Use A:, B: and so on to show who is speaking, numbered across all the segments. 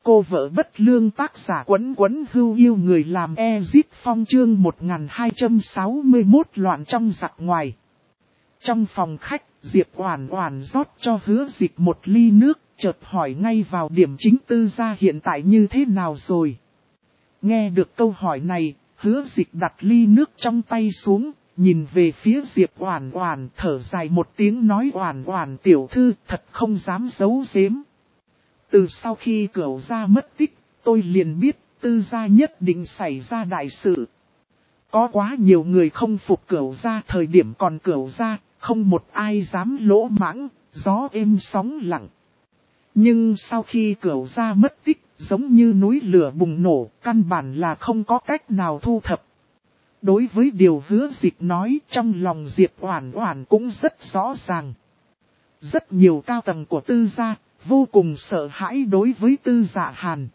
A: Cô vợ bất lương tác giả Quấn Quấn Hưu yêu người làm Ezip Phong chương 1261 loạn trong giặc ngoài. Trong phòng khách, Diệp Oản Oản rót cho Hứa Dịch một ly nước, chợt hỏi ngay vào điểm chính Tư gia hiện tại như thế nào rồi. Nghe được câu hỏi này, Hứa Dịch đặt ly nước trong tay xuống, nhìn về phía Diệp Oản Oản thở dài một tiếng nói Oản Oản tiểu thư thật không dám giấu giếm. Từ sau khi Cửu gia mất tích, tôi liền biết Tư gia nhất định xảy ra đại sự. Có quá nhiều người không phục Cửu gia thời điểm còn Cửu gia, không một ai dám lỗ mãng, gió êm sóng lặng. Nhưng sau khi Cửu gia mất tích, giống như núi lửa bùng nổ, căn bản là không có cách nào thu thập. Đối với điều Hứa Dịch nói, trong lòng Diệp Oản Oản cũng rất rõ ràng. Rất nhiều cao tầng của Tư gia vô cùng sợ hãi đối với Tư Dạ Hàn.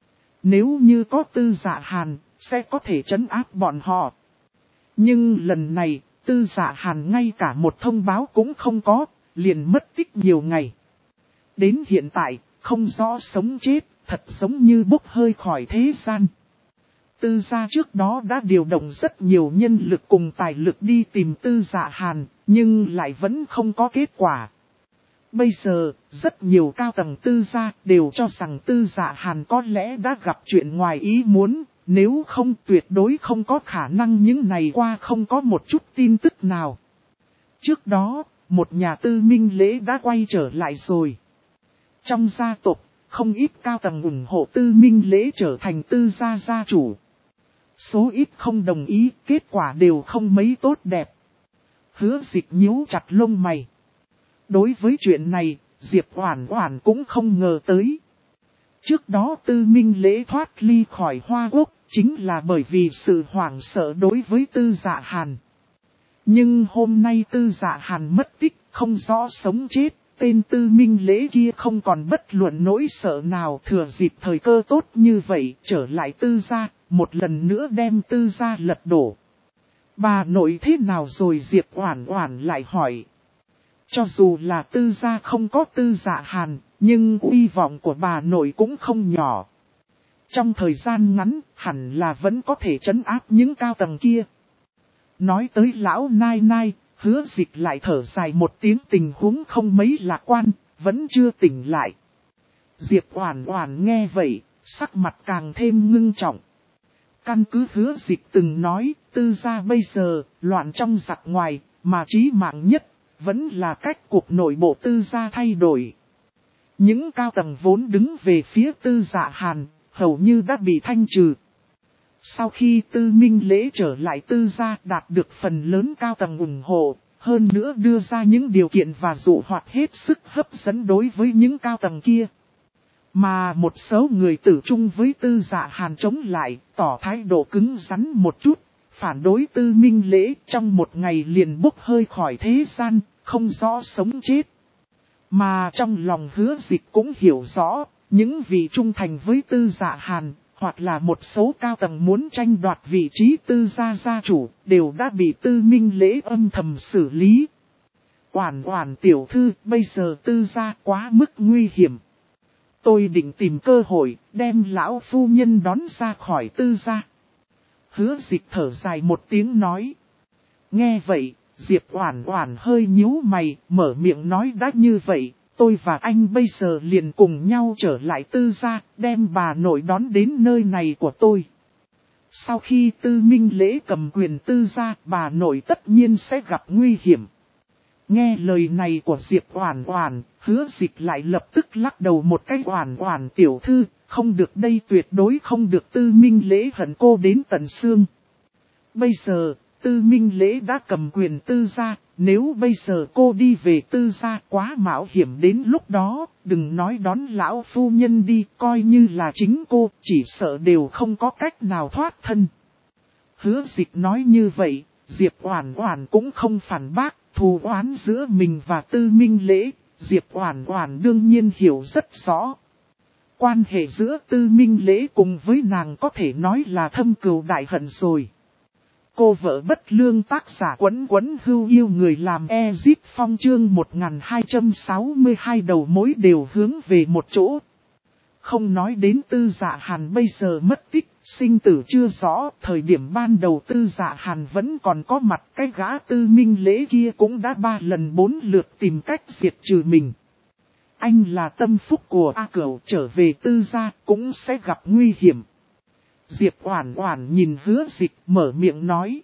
A: Nếu như có Tư Dạ Hàn, sẽ có thể trấn áp bọn họ. Nhưng lần này, Tư Dạ Hàn ngay cả một thông báo cũng không có, liền mất tích nhiều ngày. Đến hiện tại, không rõ sống chết, thật giống như bốc hơi khỏi thế gian. Tư gia trước đó đã điều động rất nhiều nhân lực cùng tài lực đi tìm Tư Dạ Hàn, nhưng lại vẫn không có kết quả. Bây giờ, rất nhiều cao tầng Tư gia đều cho rằng Tư Dạ Hàn có lẽ đã gặp chuyện ngoài ý muốn, nếu không tuyệt đối không có khả năng những ngày qua không có một chút tin tức nào. Trước đó, một nhà Tư Minh Lễ đã quay trở lại rồi. Trong gia tộc, không ít cao tầng ủng hộ Tư Minh Lễ trở thành Tư gia gia chủ. Số ít không đồng ý, kết quả đều không mấy tốt đẹp. Hứa Dịch nhíu chặt lông mày. Đối với chuyện này, Diệp Oản Oản cũng không ngờ tới. Trước đó Tư Minh Lễ thoát ly khỏi Hoa Quốc, chính là bởi vì sự hoảng sợ đối với Tư Dạ Hàn. Nhưng hôm nay Tư Dạ Hàn mất tích, không rõ sống chết, tên Tư Minh Lễ kia không còn bất luận nỗi sợ nào, thừa dịp thời cơ tốt như vậy, trở lại Tư gia, một lần nữa đem Tư gia lật đổ. Bà nội thế nào rồi Diệp Oản Oản lại hỏi. Cho dù là Tư gia không có Tư Dạ Hàn, nhưng uy vọng của bà nội cũng không nhỏ. Trong thời gian ngắn, hẳn là vẫn có thể trấn áp những cao tầng kia. Nói tới lão nai nai, Hứa Dịch lại thở dài một tiếng tình huống không mấy lạc quan, vẫn chưa tỉnh lại. Diệp Oản Oản nghe vậy, sắc mặt càng thêm ngưng trọng. Căn cứ Hứa Dịch từng nói, Tư gia bây giờ, loạn trong giặc ngoài, mà chí mạng nhất, vẫn là cách cuộc nội bộ Tư gia thay đổi. Những cao tầng vốn đứng về phía Tư Dạ Hàn, hầu như đã bị thanh trừ. Sau khi Tư Minh Lễ trở lại Tư gia đạt được phần lớn cao tầng ủng hộ, hơn nữa đưa ra những điều kiện và dụ hoặc hết sức hấp dẫn đối với những cao tầng kia. Mà một số người tử chung với Tư Dạ Hàn chống lại, tỏ thái độ cứng rắn một chút, phản đối Tư Minh Lễ trong một ngày liền bốc hơi khỏi thế gian, không rõ sống chết. Mà trong lòng Hứa Dịch cũng hiểu rõ, những vị trung thành với Tư Dạ Hàn, hoặc là một số cao tầng muốn tranh đoạt vị trí Tư gia gia chủ, đều đã bị Tư Minh Lễ âm thầm xử lý. Oản Oản tiểu thư, bây giờ Tư gia quá mức nguy hiểm. Tôi định tìm cơ hội, đem lão phu nhân đón ra khỏi Tư gia. Hứa Dịch thở dài một tiếng nói. Nghe vậy, Diệp Oản Oản hơi nhíu mày, mở miệng nói đã như vậy, tôi và anh bây giờ liền cùng nhau trở lại Tư gia, đem bà nội đón đến nơi này của tôi. Sau khi Tư Minh Lễ cầm quyền Tư gia, bà nội tất nhiên sẽ gặp nguy hiểm. Nghe lời này của Diệp Oản Oản, Hứa Dịch lại lập tức lắc đầu một cái Oản Oản tiểu thư, không được đây tuyệt đối không được Tư Minh Lễ hận cô đến tận xương. Bây giờ, Tư Minh Lễ đã cầm quyền Tư gia, nếu bây giờ cô đi về Tư gia quá mạo hiểm đến lúc đó, đừng nói đón lão phu nhân đi, coi như là chính cô, chỉ sợ đều không có cách nào thoát thân. Hứa Dịch nói như vậy, Diệp Oản Oản cũng không phản bác, thù oán giữa mình và Tư Minh Lễ, Diệp Oản Oản đương nhiên hiểu rất rõ. Quan hệ giữa Tư Minh Lễ cùng với nàng có thể nói là thâm cừu đại hận rồi. Cô vợ bất lương tác giả Quấn Quấn Hưu yêu người làm Ezip Phong chương 1262 đầu mối đều hướng về một chỗ. Không nói đến Tư Dạ Hàn bây giờ mất tích, sinh tử chưa rõ, thời điểm ban đầu Tư Dạ Hàn vẫn còn có mặt, cái gã Tư Minh Lễ kia cũng đã 3 lần 4 lượt tìm cách diệt trừ mình. Anh là tâm phúc của A Cửu, trở về Tư gia cũng sẽ gặp nguy hiểm. Diệp Oản Oản nhìn Hứa Dịch mở miệng nói.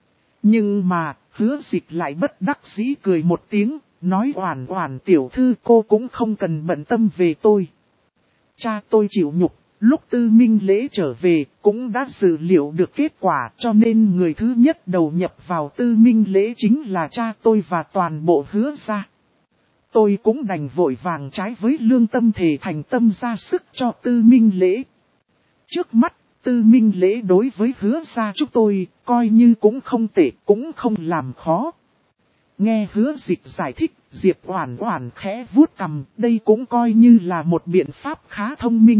A: Nhưng mà, Hứa Dịch lại bất đắc dĩ cười một tiếng, nói Oản Oản tiểu thư cô cũng không cần bận tâm về tôi. Cha tôi chịu nhục, lúc Tư Minh Lễ trở về cũng đã dự liệu được kết quả, cho nên người thứ nhất đầu nhập vào Tư Minh Lễ chính là cha tôi và toàn bộ Hứa gia. Tôi cũng đành vội vàng trái với lương tâm thề thành tâm ra sức cho Tư Minh Lễ. Trước mắt, Tư Minh Lễ đối với Hứa gia chúng tôi, coi như cũng không tệ, cũng không làm khó. Nghe Hứa Dịch giải thích, Diệp Oản Oản khẽ vuốt cằm, đây cũng coi như là một biện pháp khá thông minh.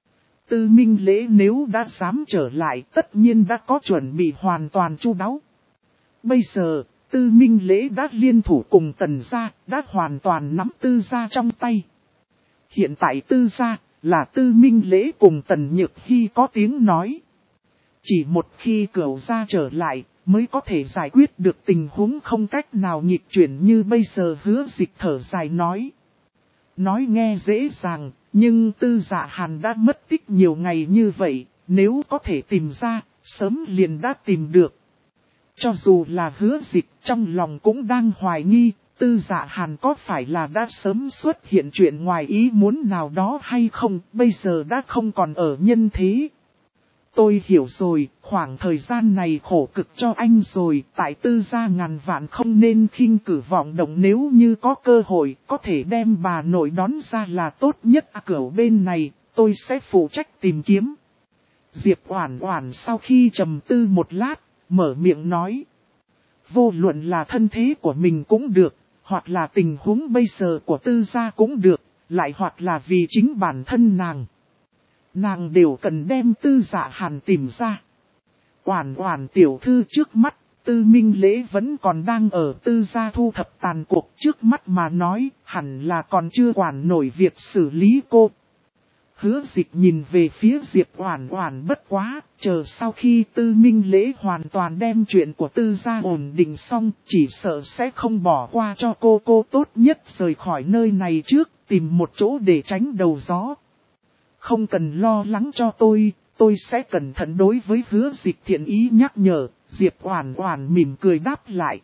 A: Tư Minh Lễ nếu đã dám trở lại, tất nhiên đã có chuẩn bị hoàn toàn chu đáo. Bây giờ, Tư Minh Lễ đã liên thủ cùng Tần gia, đã hoàn toàn nắm Tư gia trong tay. Hiện tại Tư gia là Tư Minh Lễ cùng Tần Nhược Hy có tiếng nói. Chỉ một khi Cửu gia trở lại, mới có thể giải quyết được tình huống không cách nào nghịch chuyển như bây giờ. Hứa Dịch thở dài nói. Nói nghe dễ dàng, nhưng Tư Dạ Hàn đã mất tích nhiều ngày như vậy, nếu có thể tìm ra, sớm liền đã tìm được. Cho dù là Hứa Dịch trong lòng cũng đang hoài nghi, Tư Dạ Hàn có phải là đã sớm xuất hiện chuyện ngoài ý muốn nào đó hay không, bây giờ đã không còn ở nhân thế. Tôi hiểu rồi, khoảng thời gian này khổ cực cho anh rồi, tại Tư gia ngàn vạn không nên khinh cử vọng động, nếu như có cơ hội, có thể đem bà nội đón ra là tốt nhất. Cửu bên này, tôi sẽ phụ trách tìm kiếm. Diệp Oản Oản sau khi trầm tư một lát, mở miệng nói. Vô luận là thân thế của mình cũng được, hoặc là tình huống bây giờ của Tư gia cũng được, lại hoặc là vì chính bản thân nàng. Nàng đều cần đem Tư Dạ Hàn tìm ra. Oản Oản tiểu thư, trước mắt, Tư Minh Lễ vẫn còn đang ở Tư gia thu thập tàn cuộc, trước mắt mà nói, hẳn là còn chưa quản nổi việc xử lý cô. Hứa Dịch nhìn về phía Diệp Oản Oản, bất quá, chờ sau khi Tư Minh Lễ hoàn toàn đem chuyện của Tư gia ổn định xong, chỉ sợ sẽ không bỏ qua cho cô tốt nhất rời khỏi nơi này trước, tìm một chỗ để tránh đầu gió. Không cần lo lắng cho tôi sẽ cẩn thận đối với Hứa Dịch thiện ý nhắc nhở. Diệp Oản Oản mỉm cười đáp lại.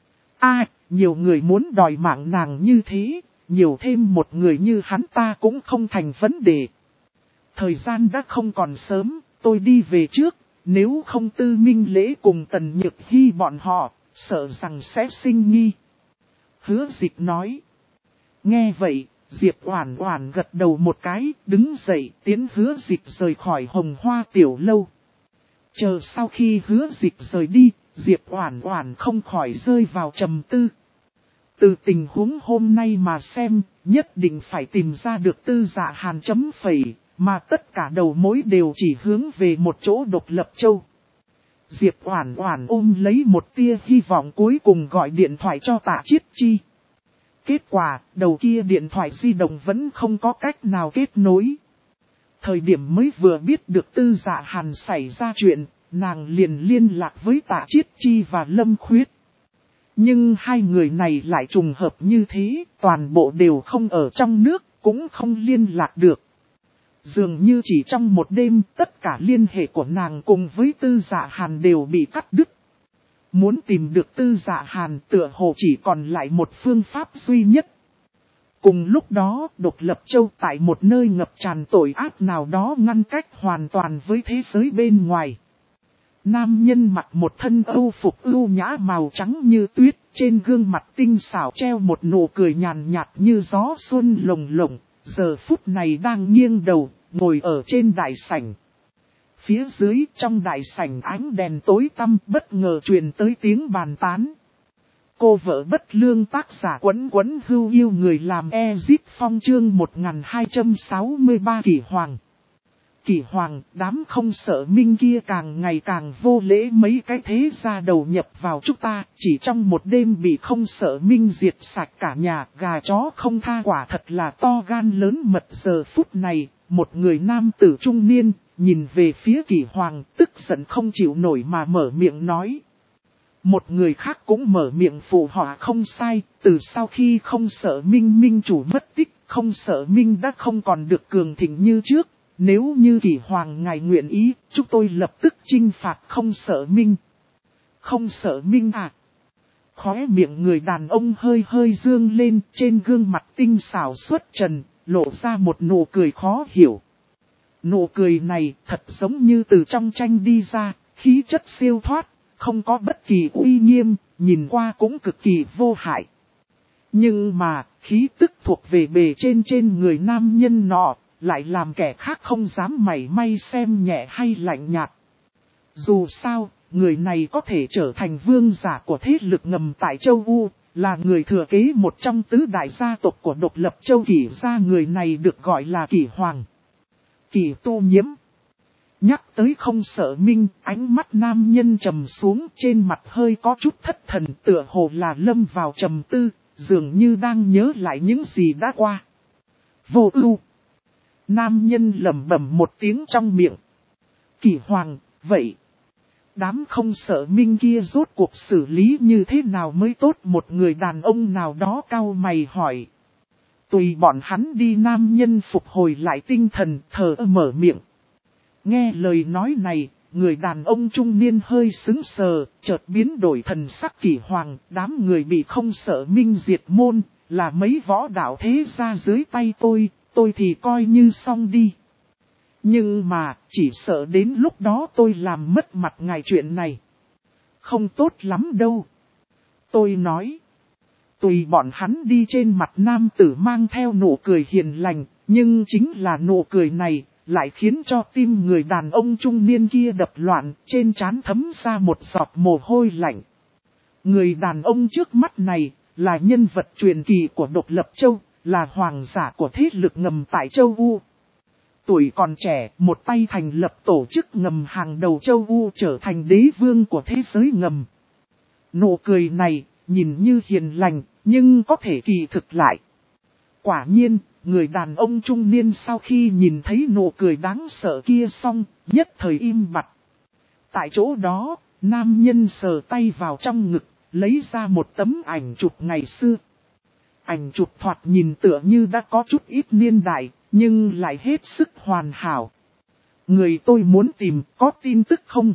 A: Nhiều người muốn đòi mạng nàng như thế, nhiều thêm một người như hắn ta cũng không thành vấn đề. Thời gian đã không còn sớm, tôi đi về trước, nếu không Tư Minh Lễ cùng Tần Nhược Hy bọn họ, sợ rằng sẽ sinh nghi. Hứa Dịch nói. Nghe vậy, Diệp Oản Oản gật đầu một cái, đứng dậy tiến Hứa Dịch rời khỏi Hồng Hoa tiểu lâu. Chờ sau khi Hứa Dịch rời đi, Diệp Oản Oản không khỏi rơi vào trầm tư. Từ tình huống hôm nay mà xem, nhất định phải tìm ra được Tư Dạ Hàn chấm phẩy, mà tất cả đầu mối đều chỉ hướng về một chỗ Độc Lập Châu. Diệp Oản Oản ôm lấy một tia hy vọng, cuối cùng gọi điện thoại cho Tạ Chiết Chi. Kết quả, đầu kia điện thoại di động vẫn không có cách nào kết nối. Thời điểm mới vừa biết được Tư Dạ Hàn xảy ra chuyện, nàng liền liên lạc với Tạ Chiết Chi và Lâm Khuyết. Nhưng hai người này lại trùng hợp như thế, toàn bộ đều không ở trong nước, cũng không liên lạc được. Dường như chỉ trong một đêm, tất cả liên hệ của nàng cùng với Tư Dạ Hàn đều bị cắt đứt. Muốn tìm được Tư Dạ Hàn, tựa hồ chỉ còn lại một phương pháp duy nhất. Cùng lúc đó, Độc Lập Châu tại một nơi ngập tràn tội ác nào đó ngăn cách hoàn toàn với thế giới bên ngoài. Nam nhân mặc một thân âu phục ưu nhã màu trắng như tuyết, trên gương mặt tinh xảo treo một nụ cười nhàn nhạt như gió xuân lồng lộng, giờ phút này đang nghiêng đầu, ngồi ở trên đại sảnh. Phía dưới trong đại sảnh ánh đèn tối tăm, bất ngờ truyền tới tiếng bàn tán. Cô vợ bất lương, tác giả Quấn Quấn Hưu yêu người làm Ezip Phong, chương 1263. Kỷ Hoàng. Kỷ Hoàng, đám không sợ minh kia càng ngày càng vô lễ, mấy cái thế gia đầu nhập vào chúng ta, chỉ trong một đêm bị không sợ minh diệt sạch cả nhà, gà chó không tha, quả thật là to gan lớn mật. Giờ phút này, một người nam tử trung niên, nhìn về phía Kỷ Hoàng, tức giận không chịu nổi mà mở miệng nói. Một người khác cũng mở miệng phụ họa không sai, từ sau khi không sợ Minh Minh chủ mất tích, không sợ Minh đã không còn được cường thịnh như trước. Nếu như Kỷ Hoàng ngài nguyện ý, chúng tôi lập tức chinh phạt không sợ Minh. Không sợ Minh à? Khóe miệng người đàn ông hơi hơi dương lên, trên gương mặt tinh xảo xuất trần, lộ ra một nụ cười khó hiểu. Nụ cười này thật giống như từ trong tranh đi ra, khí chất siêu thoát, không có bất kỳ uy nghiêm, nhìn qua cũng cực kỳ vô hại. Nhưng mà, khí tức thuộc về bề trên người nam nhân nọ, lại làm kẻ khác không dám mảy may xem nhẹ hay lạnh nhạt. Dù sao, người này có thể trở thành vương giả của thế lực ngầm tại châu U, là người thừa kế một trong tứ đại gia tộc của độc lập châu Kỷ gia. Người này được gọi là Kỷ Hoàng. Kỷ Tu Nhiễm. Nhắc tới không sợ Minh, ánh mắt nam nhân trầm xuống, trên mặt hơi có chút thất thần, tựa hồ là lâm vào trầm tư, dường như đang nhớ lại những gì đã qua. Vô ưu. Nam nhân lẩm bẩm một tiếng trong miệng. Kỷ Hoàng, vậy đám không sợ Minh kia rốt cuộc xử lý như thế nào mới tốt? Một người đàn ông nào đó cau mày hỏi. Tùy bọn hắn đi. Nam nhân phục hồi lại tinh thần, thở mở miệng. Nghe lời nói này, người đàn ông trung niên hơi sững sờ, chợt biến đổi thần sắc. Kỷ Hoàng, đám người bị không sợ Minh diệt môn, là mấy võ đạo thế gia dưới tay tôi thì coi như xong đi. Nhưng mà, chỉ sợ đến lúc đó tôi làm mất mặt ngài, chuyện này không tốt lắm đâu. Tôi nói, tùy bọn hắn đi. Trên mặt nam tử mang theo nụ cười hiền lành, nhưng chính là nụ cười này, lại khiến cho tim người đàn ông trung niên kia đập loạn, trên trán thấm ra một giọt mồ hôi lạnh. Người đàn ông trước mắt này, là nhân vật truyền kỳ của độc lập châu, là hoàng giả của thế lực ngầm tại châu U. Tuổi còn trẻ, một tay thành lập tổ chức ngầm hàng đầu châu U, trở thành đế vương của thế giới ngầm. Nụ cười này, nhìn như hiền lành, nhưng có thể kỳ thực lại. Quả nhiên, người đàn ông trung niên sau khi nhìn thấy nụ cười đáng sợ kia xong, nhất thời im bặt. Tại chỗ đó, nam nhân sờ tay vào trong ngực, lấy ra một tấm ảnh chụp ngày xưa. Ảnh chụp thoạt nhìn tựa như đã có chút ít niên đại, nhưng lại hết sức hoàn hảo. Người tôi muốn tìm có tin tức không?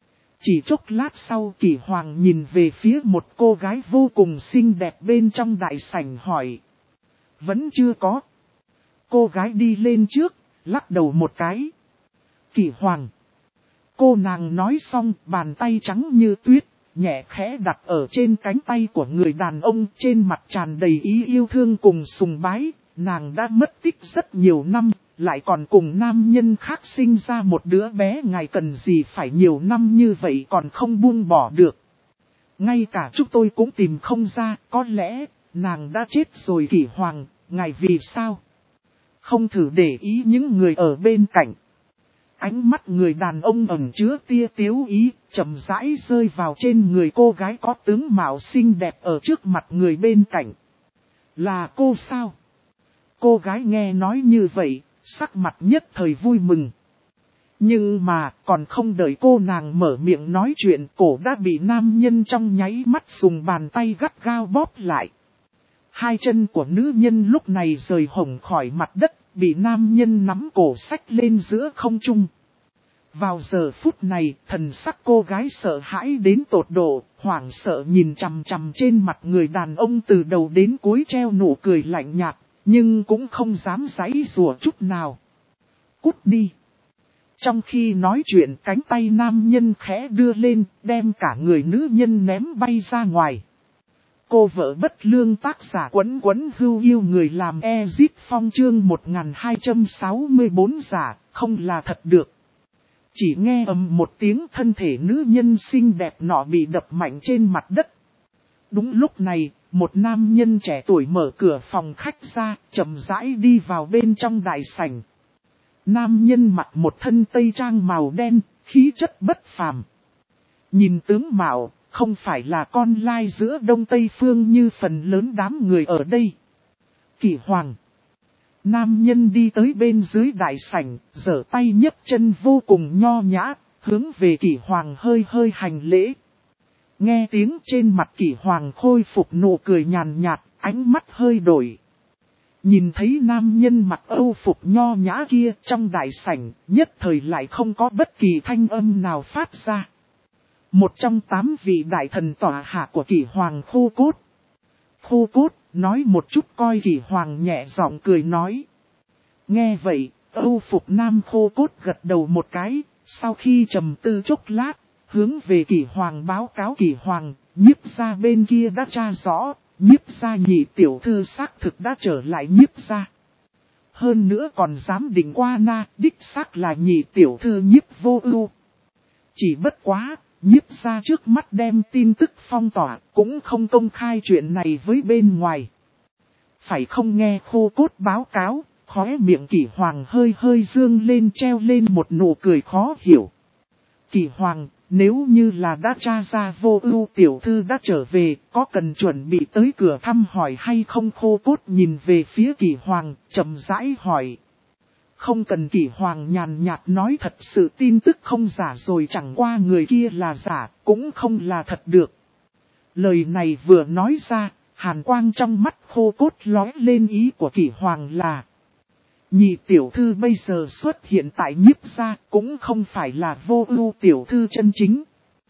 A: Chỉ chốc lát sau, Kỷ Hoàng nhìn về phía một cô gái vô cùng xinh đẹp bên trong đại sảnh hỏi. Vẫn chưa có. Cô gái đi lên trước, lắc đầu một cái. Kỷ Hoàng. Cô nàng nói xong, bàn tay trắng như tuyết, nhẹ khẽ đặt ở trên cánh tay của người đàn ông, trên mặt tràn đầy ý yêu thương cùng sùng bái. Nàng đã mất tích rất nhiều năm, lại còn cùng nam nhân khác sinh ra một đứa bé. Ngài cần gì phải nhiều năm như vậy còn không buông bỏ được. Ngay cả chúng tôi cũng tìm không ra, có lẽ nàng đã chết rồi. Kỷ Hoàng, ngài vì sao không thử để ý những người ở bên cạnh? Ánh mắt người đàn ông ẩn chứa tia tiếu ý, chậm rãi rơi vào trên người cô gái có tướng mạo xinh đẹp ở trước mặt người bên cạnh. Là cô sao? Cô gái nghe nói như vậy, sắc mặt nhất thời vui mừng. Nhưng mà, còn không đợi cô nàng mở miệng nói chuyện, cổ đã bị nam nhân trong nháy mắt dùng bàn tay gắt gao bóp lại. Hai chân của nữ nhân lúc này rời hổng khỏi mặt đất, bị nam nhân nắm cổ xách lên giữa không trung. Vào giờ phút này, thần sắc cô gái sợ hãi đến tột độ, hoảng sợ nhìn chằm chằm trên mặt người đàn ông từ đầu đến cuối treo nụ cười lạnh nhạt, nhưng cũng không dám giãy giụa chút nào. Cút đi. Trong khi nói chuyện, cánh tay nam nhân khẽ đưa lên, đem cả người nữ nhân ném bay ra ngoài. Cô vợ bất lương tác giả Quấn Quấn Hưu Yêu người làm Ezit Phong chương 1264 giả, không là thật được. Chỉ nghe ầm một tiếng, thân thể nữ nhân xinh đẹp nọ bị đập mạnh trên mặt đất. Đúng lúc này, một nam nhân trẻ tuổi mở cửa phòng khách ra, chậm rãi đi vào bên trong đại sảnh. Nam nhân mặc một thân tây trang màu đen, khí chất bất phàm. Nhìn tướng mạo, không phải là con lai giữa Đông Tây Phương như phần lớn đám người ở đây. Kỷ Hoàng. Nam nhân đi tới bên dưới đại sảnh, giở tay nhấc chân vô cùng nho nhã, hướng về Kỷ Hoàng hơi hơi hành lễ. Nghe tiếng trên mặt Kỷ Hoàng khôi phục nụ cười nhàn nhạt, ánh mắt hơi đổi. Nhìn thấy nam nhân mặc âu phục nho nhã kia trong đại sảnh, nhất thời lại không có bất kỳ thanh âm nào phát ra. Một trong 8 vị đại thần tọa hạ của Kỷ Hoàng Khô Cốt. Khô Cốt nói một chút coi Kỷ Hoàng nhẹ giọng cười nói. Nghe vậy, âu phục nam Khô Cốt gật đầu một cái, sau khi trầm tư chốc lát, hướng về Kỷ Hoàng báo cáo Kỷ Hoàng, Nhiếp gia bên kia đã tra rõ, Nhiếp gia nhị tiểu thư xác thực đã trở lại Nhiếp gia. Hơn nữa còn dám định qua na, đích xác là nhị tiểu thư Nhiếp Vô Ưu. Chỉ bất quá, Nhiếp gia trước mắt đem tin tức phong tỏa, cũng không công khai chuyện này với bên ngoài. Phải không nghe Khô Cốt báo cáo, khóe miệng Kỷ Hoàng hơi hơi dương lên treo lên một nụ cười khó hiểu. Kỷ Hoàng, nếu như là đã tra ra Vô Ưu tiểu thư đã trở về, có cần chuẩn bị tới cửa thăm hỏi hay không? Khô Cốt nhìn về phía Kỷ Hoàng, chậm rãi hỏi. Không cần. Kỷ Hoàng nhàn nhạt nói, thật sự tin tức không giả rồi, chẳng qua người kia là giả, cũng không là thật được. Lời này vừa nói ra, hàn quang trong mắt Khô Cốt lóe lên, ý của Kỷ Hoàng là nhị tiểu thư bây giờ xuất hiện tại Nhiếp gia, cũng không phải là Vô Ưu tiểu thư chân chính.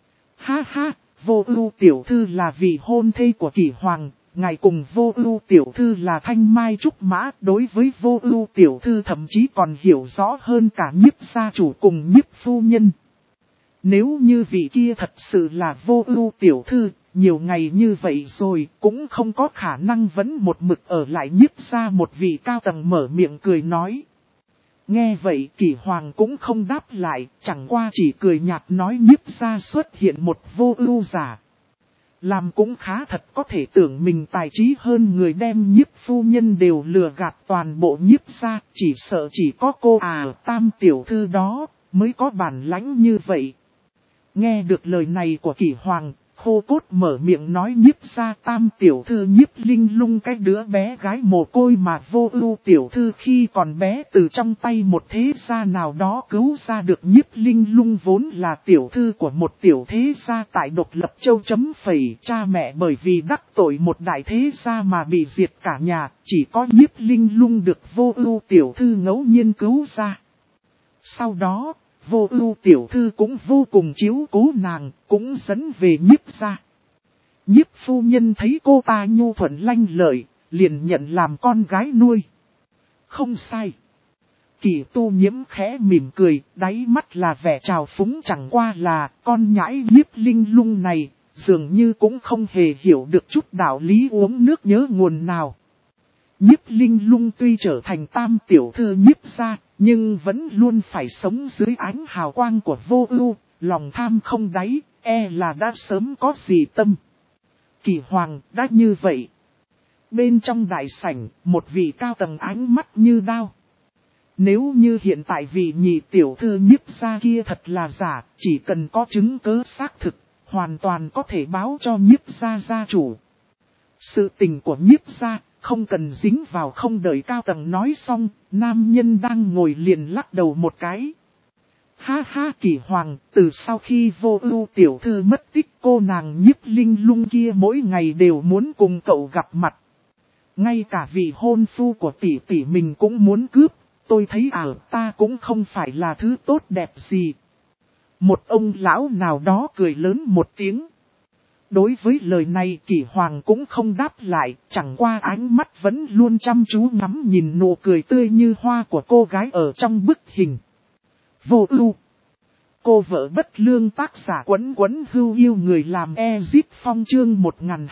A: Ha ha, Vô Ưu tiểu thư là vị hôn thê của Kỷ Hoàng, ngài cùng Vô Ưu tiểu thư là thanh mai trúc mã, đối với Vô Ưu tiểu thư thậm chí còn hiểu rõ hơn cả Nhiếp gia chủ cùng Nhiếp phu nhân. Nếu như vị kia thật sự là Vô Ưu tiểu thư, nhiều ngày như vậy rồi cũng không có khả năng vẫn một mực ở lại Nhiếp gia. Một vị cao tầng mở miệng cười nói. Nghe vậy Kỷ Hoàng cũng không đáp lại, chẳng qua chỉ cười nhạt nói Nhiếp gia xuất hiện một Vô Ưu giả. Làm cũng khá thật, có thể tưởng mình tài trí hơn người, đem Nhiếp phu nhân đều lừa gạt toàn bộ Nhiếp gia, chỉ sợ chỉ có cô Tam tiểu thư đó mới có bản lãnh như vậy. Nghe được lời này của Kỷ Hoàng, Khô Cốt mở miệng nói Nhiếp gia Tam tiểu thư Nhiếp Linh Lung, cái đứa bé gái mồ côi mà Vô Ưu tiểu thư khi còn bé từ trong tay một thế gia nào đó cứu ra được. Nhiếp Linh Lung vốn là tiểu thư của một tiểu thế gia tại Độc Lập Châu chấm phẩy, cha mẹ bởi vì đắc tội một đại thế gia mà bị diệt cả nhà, chỉ có Nhiếp Linh Lung được Vô Ưu tiểu thư ngẫu nhiên cứu ra. Sau đó, Vô Ưu tiểu thư cũng vô cùng chiếu cố nàng, cũng dẫn về Nhiếp gia. Nhiếp phu nhân thấy cô ta nhu thuận lanh lợi, liền nhận làm con gái nuôi. Không sai. Kỷ Tu Nhiễm khẽ mỉm cười, đáy mắt là vẻ trào phúng, chẳng qua là con nhãi Nhiếp Linh Lung này, dường như cũng không hề hiểu được chút đạo lý uống nước nhớ nguồn nào. Nhiếp Linh Lung tuy trở thành Tam tiểu thư Nhiếp gia, nhưng vẫn luôn phải sống dưới ánh hào quang của Vô Ưu, lòng tham không đáy, là đã sớm có gì tâm. Kỷ Hoàng đã như vậy. Bên trong đại sảnh, một vị cao tầng ánh mắt như đao. Nếu như hiện tại vị nhị tiểu thư Nhiếp gia kia thật là giả, chỉ cần có chứng cứ xác thực, hoàn toàn có thể báo cho Nhiếp gia gia chủ. Sự tình của Nhiếp gia không cần dính vào. Không đợi cao tầng nói xong, nam nhân đang ngồi liền lắc đầu một cái. Ha ha, Kỷ Hoàng, từ sau khi Vô Ưu tiểu thư mất tích, cô nàng Nhiếp Linh Lung kia mỗi ngày đều muốn cùng cậu gặp mặt. Ngay cả vị hôn phu của tỷ tỷ mình cũng muốn cướp, tôi thấy ta cũng không phải là thứ tốt đẹp gì. Một ông lão nào đó cười lớn một tiếng. Đối với lời này Kỷ Hoàng cũng không đáp lại, chẳng qua ánh mắt vẫn luôn chăm chú ngắm nhìn nụ cười tươi như hoa của cô gái ở trong bức hình. Vô Ưu, cô vợ bất lương, tác giả Quấn Quấn Hưu yêu người làm Ezip Phong, chương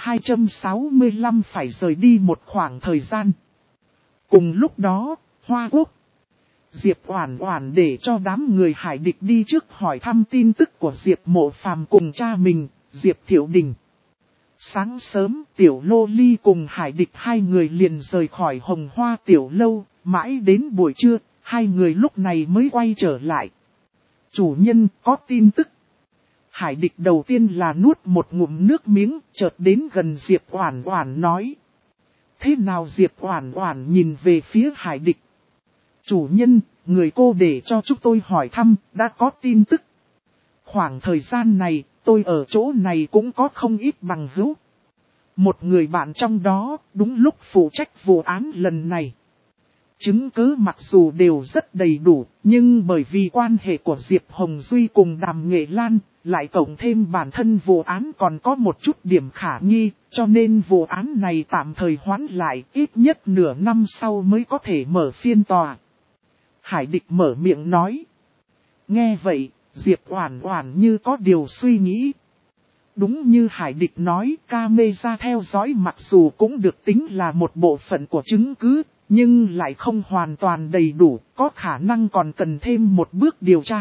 A: 1265. Phải rời đi một khoảng thời gian. Cùng lúc đó, Hoa Quốc, Diệp Oản Oản để cho đám người Hải Địch đi trước hỏi thăm tin tức của Diệp Mộ Phàm cùng cha mình, Diệp Thiệu Đình. Sáng sớm, Tiểu Lô Ly cùng Hải Địch hai người liền rời khỏi Hồng Hoa Tiểu Lâu, mãi đến buổi trưa, hai người lúc này mới quay trở lại. Chủ nhân, có tin tức. Hải Địch đầu tiên là nuốt một ngụm nước miếng, chợt đến gần Diệp Oản Oản nói. Thế nào Diệp Oản Oản nhìn về phía Hải Địch. Chủ nhân, người cô để cho chúng tôi hỏi thăm, đã có tin tức. Khoảng thời gian này, tôi ở chỗ này cũng có không ít bằng hữu. Một người bạn trong đó, đúng lúc phụ trách vụ án lần này. Chứng cứ mặc dù đều rất đầy đủ, nhưng bởi vì quan hệ của Diệp Hồng Duy cùng Đàm Nghệ Lan, lại cộng thêm bản thân vụ án còn có một chút điểm khả nghi, cho nên vụ án này tạm thời hoãn lại, ít nhất nửa năm sau mới có thể mở phiên tòa. Hải Địch mở miệng nói. Nghe vậy, Diệp Oản Oản như có điều suy nghĩ. Đúng như Hải Địch nói, camera theo dõi mặc dù cũng được tính là một bộ phận của chứng cứ, nhưng lại không hoàn toàn đầy đủ, có khả năng còn cần thêm một bước điều tra.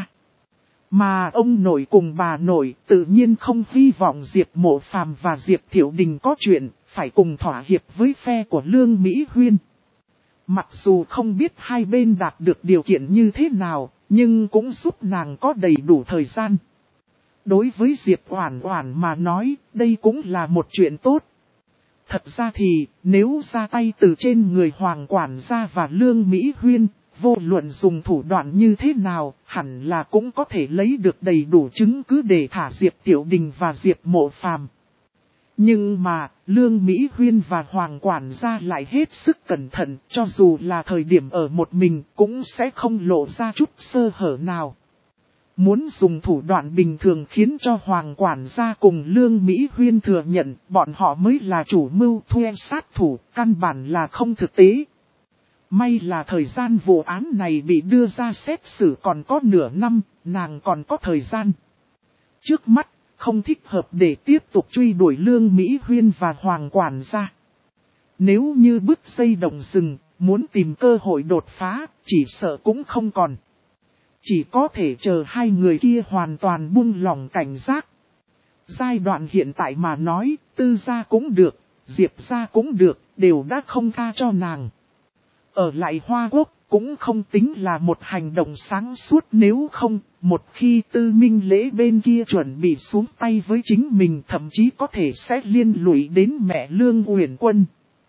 A: Mà ông nội cùng bà nội tự nhiên không hy vọng Diệp Mộ Phàm và Diệp Thiệu Đình có chuyện, phải cùng thỏa hiệp với phe của Lương Mỹ Huyên. Mặc dù không biết hai bên đạt được điều kiện như thế nào, nhưng cũng giúp nàng có đầy đủ thời gian. Đối với Diệp Oản Oản mà nói, đây cũng là một chuyện tốt. Thật ra thì, nếu ra tay từ trên người Hoàng quản gia và Lương Mỹ Huyên, vô luận dùng thủ đoạn như thế nào, hẳn là cũng có thể lấy được đầy đủ chứng cứ để thả Diệp Tiểu Đình và Diệp Mộ Phàm. Nhưng mà, Lương Mỹ Huyên và Hoàng quản gia lại hết sức cẩn thận, cho dù là thời điểm ở một mình cũng sẽ không lộ ra chút sơ hở nào. Muốn dùng thủ đoạn bình thường khiến cho Hoàng quản gia cùng Lương Mỹ Huyên thừa nhận bọn họ mới là chủ mưu thuê sát thủ, căn bản là không thực tế. May là thời gian vụ án này bị đưa ra xét xử còn có nửa năm, nàng còn có thời gian. Trước mắt, không thích hợp để tiếp tục truy đuổi Lương Mỹ Huyên và Hoàng quản gia. Nếu như bứt dây động rừng, muốn tìm cơ hội đột phá, chỉ sợ cũng không còn. Chỉ có thể chờ hai người kia hoàn toàn buông lỏng cảnh giác. Giai đoạn hiện tại mà nói, Tư gia cũng được, Diệp gia cũng được, đều đã không tha cho nàng. Ở lại Hoa Quốc cũng không tính là một hành động sáng suốt, nếu không, một khi Tư Minh Lễ bên kia chuẩn bị xuống tay với chính mình thậm chí có thể sẽ liên lụy đến mẹ Lương Uyển Quân.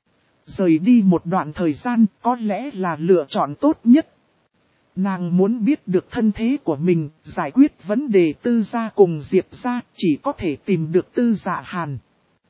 A: Rời đi một đoạn thời gian có lẽ là lựa chọn tốt nhất. Nàng muốn biết được thân thế của mình, giải quyết vấn đề Tư gia cùng Diệp gia, chỉ có thể tìm được Tư Dạ Hàn.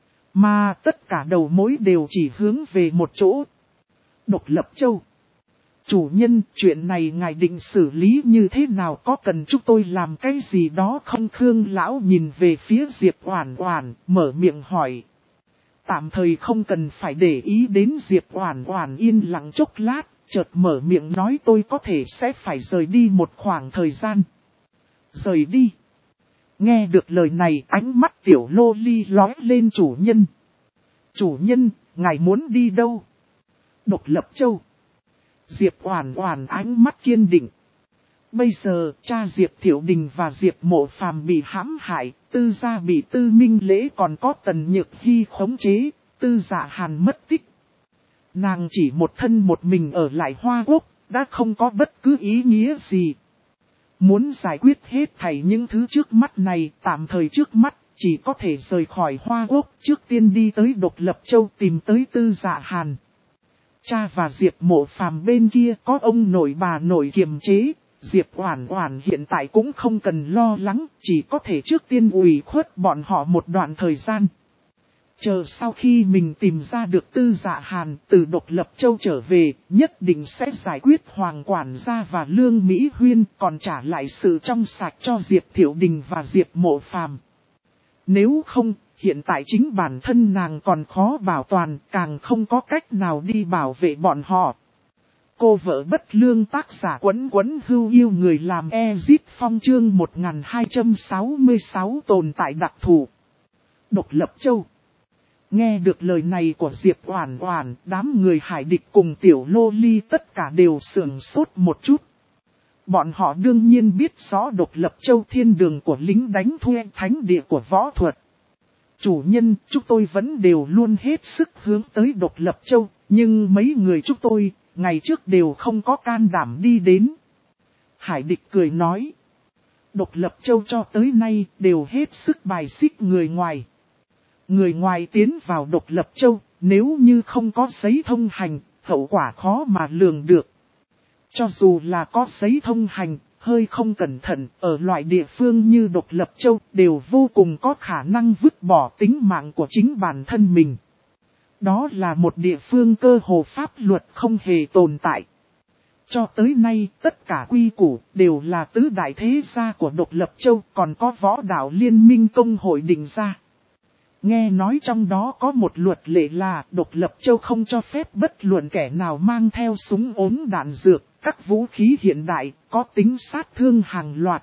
A: Mà tất cả đầu mối đều chỉ hướng về một chỗ. Độc Lập Châu. Chủ nhân, chuyện này ngài định xử lý như thế nào, có cần chúng tôi làm cái gì đó không? Khương lão nhìn về phía Diệp Oản Oản, mở miệng hỏi. Tạm thời không cần phải để ý đến Diệp Oản Oản yên lặng chốc lát, chợt mở miệng nói tôi có thể sẽ phải rời đi một khoảng thời gian. Rời đi. Nghe được lời này ánh mắt tiểu lô ly lóe lên. Chủ nhân. Chủ nhân, ngài muốn đi đâu? Độc Lập Châu. Diệp Oản Oản ánh mắt kiên định. Bây giờ, cha Diệp Thiệu Đình và Diệp Mộ Phàm bị hãm hại, Tư gia bị Tư Minh Lễ còn có Tần Nhược Hy khống chế, Tư Dạ Hàn mất tích. Nàng chỉ một thân một mình ở lại Hoa Quốc, đã không có bất cứ ý nghĩa gì. Muốn giải quyết hết thảy những thứ trước mắt này, tạm thời trước mắt, chỉ có thể rời khỏi Hoa Quốc, trước tiên đi tới Độc Lập Châu tìm tới Tư Dạ Hàn. Cha và Diệp Mộ Phàm bên kia có ông nội bà nội kiềm chế, Diệp Oản Oản hiện tại cũng không cần lo lắng, chỉ có thể trước tiên ủy khuất bọn họ một đoạn thời gian. Chờ sau khi mình tìm ra được Tư Dạ Hàn từ Độc Lập Châu trở về, nhất định sẽ giải quyết Hoàng quản gia và Lương Mỹ Huyên, còn trả lại sự trong sạch cho Diệp Thiệu Đình và Diệp Mộ Phàm. Nếu không, hiện tại chính bản thân nàng còn khó bảo toàn, càng không có cách nào đi bảo vệ bọn họ. Cô vợ bất lương tác giả Quấn Quấn Hưu yêu người làm Ezit Phong chương 1266 tồn tại đặc thù. Độc Lập Châu. Nghe được lời này của Diệp Oản Oản, đám người Hải Địch cùng tiểu lô ly tất cả đều sửng sốt một chút. Bọn họ đương nhiên biết rõ Độc Lập Châu thiên đường của lính đánh thuê, thánh địa của võ thuật. Chủ nhân, chúng tôi vẫn đều luôn hết sức hướng tới Độc Lập Châu, nhưng mấy người chúng tôi, ngày trước đều không có can đảm đi đến. Hải Địch cười nói. Độc Lập Châu cho tới nay đều hết sức bài xích người ngoài. Người ngoài tiến vào độc lập châu, nếu như không có giấy thông hành, hậu quả khó mà lường được. Cho dù là có giấy thông hành, hơi không cẩn thận, ở loại địa phương như độc lập châu đều vô cùng có khả năng vứt bỏ tính mạng của chính bản thân mình. Đó là một địa phương cơ hồ pháp luật không hề tồn tại. Cho tới nay, tất cả quy củ đều là tứ đại thế gia của độc lập châu, còn có võ đạo liên minh công hội định ra. Nghe nói trong đó có một luật lệ là độc lập châu không cho phép bất luận kẻ nào mang theo súng ốm đạn dược, các vũ khí hiện đại, có tính sát thương hàng loạt.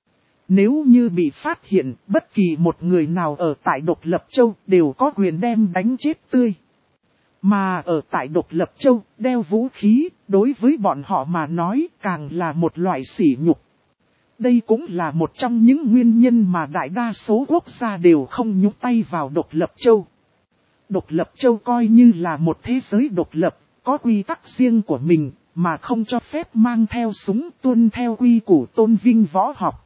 A: Nếu như bị phát hiện, bất kỳ một người nào ở tại độc lập châu đều có quyền đem đánh chết tươi. Mà ở tại độc lập châu, đeo vũ khí, đối với bọn họ mà nói càng là một loại sỉ nhục. Đây cũng là một trong những nguyên nhân mà đại đa số quốc gia đều không nhúc tay vào độc lập châu. Độc lập châu coi như là một thế giới độc lập, có quy tắc riêng của mình, mà không cho phép mang theo súng, tuân theo quy củ tôn vinh võ học.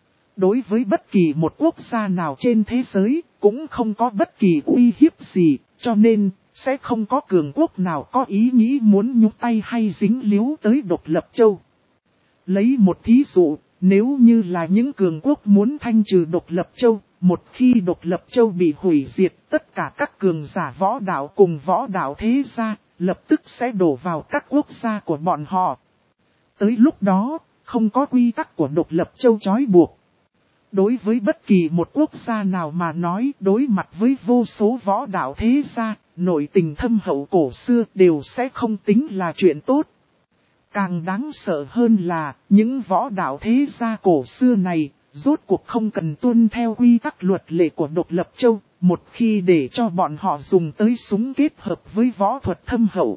A: Đối với bất kỳ một quốc gia nào trên thế giới, cũng không có bất kỳ uy hiếp gì, cho nên sẽ không có cường quốc nào có ý nghĩ muốn nhúc tay hay dính líu tới độc lập châu. Lấy một thí dụ, nếu như là những cường quốc muốn thanh trừ độc lập châu, một khi độc lập châu bị hủy diệt, tất cả các cường giả võ đạo cùng võ đạo thế gia, lập tức sẽ đổ vào các quốc gia của bọn họ. Tới lúc đó, không có quy tắc của độc lập châu trói buộc. Đối với bất kỳ một quốc gia nào mà nói đối mặt với vô số võ đạo thế gia, nội tình thâm hậu cổ xưa đều sẽ không tính là chuyện tốt. Càng đáng sợ hơn là, những võ đạo thế gia cổ xưa này, rốt cuộc không cần tuân theo quy tắc luật lệ của độc lập châu, một khi để cho bọn họ dùng tới súng kết hợp với võ thuật thâm hậu.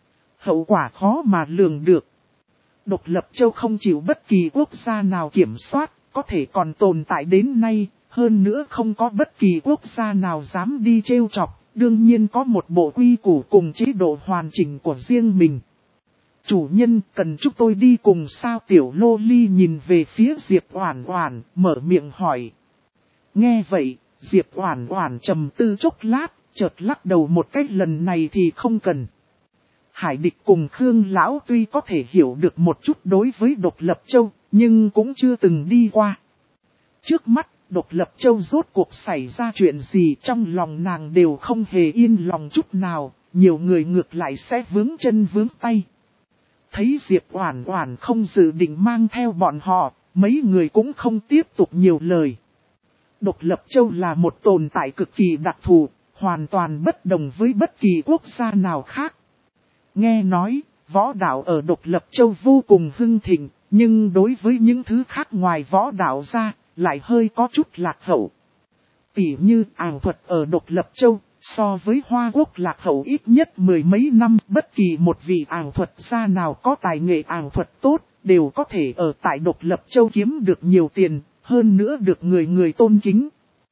A: Hậu quả khó mà lường được. Độc lập châu không chịu bất kỳ quốc gia nào kiểm soát, có thể còn tồn tại đến nay, hơn nữa không có bất kỳ quốc gia nào dám đi trêu chọc, đương nhiên có một bộ quy củ cùng chế độ hoàn chỉnh của riêng mình. Chủ nhân cần chúng tôi đi cùng sao? Tiểu lô ly nhìn về phía Diệp Oản Oản, mở miệng hỏi. Nghe vậy, Diệp Oản Oản trầm tư chốc lát, chợt lắc đầu một cách, lần này thì không cần. Hải Địch cùng Khương Lão tuy có thể hiểu được một chút đối với độc lập châu, nhưng cũng chưa từng đi qua. Trước mắt, độc lập châu rốt cuộc xảy ra chuyện gì trong lòng nàng đều không hề yên lòng chút nào, nhiều người ngược lại sẽ vướng chân vướng tay. Thấy Diệp Oản Oản không dự định mang theo bọn họ, mấy người cũng không tiếp tục nhiều lời. Độc lập châu là một tồn tại cực kỳ đặc thù, hoàn toàn bất đồng với bất kỳ quốc gia nào khác. Nghe nói, võ đạo ở độc lập châu vô cùng hưng thịnh, nhưng đối với những thứ khác ngoài võ đạo ra, lại hơi có chút lạc hậu. Tỉ như ảo thuật ở độc lập châu, so với Hoa Quốc lạc hậu ít nhất mười mấy năm, bất kỳ một vị ảo thuật gia nào có tài nghệ ảo thuật tốt, đều có thể ở tại độc lập châu kiếm được nhiều tiền, hơn nữa được người người tôn kính.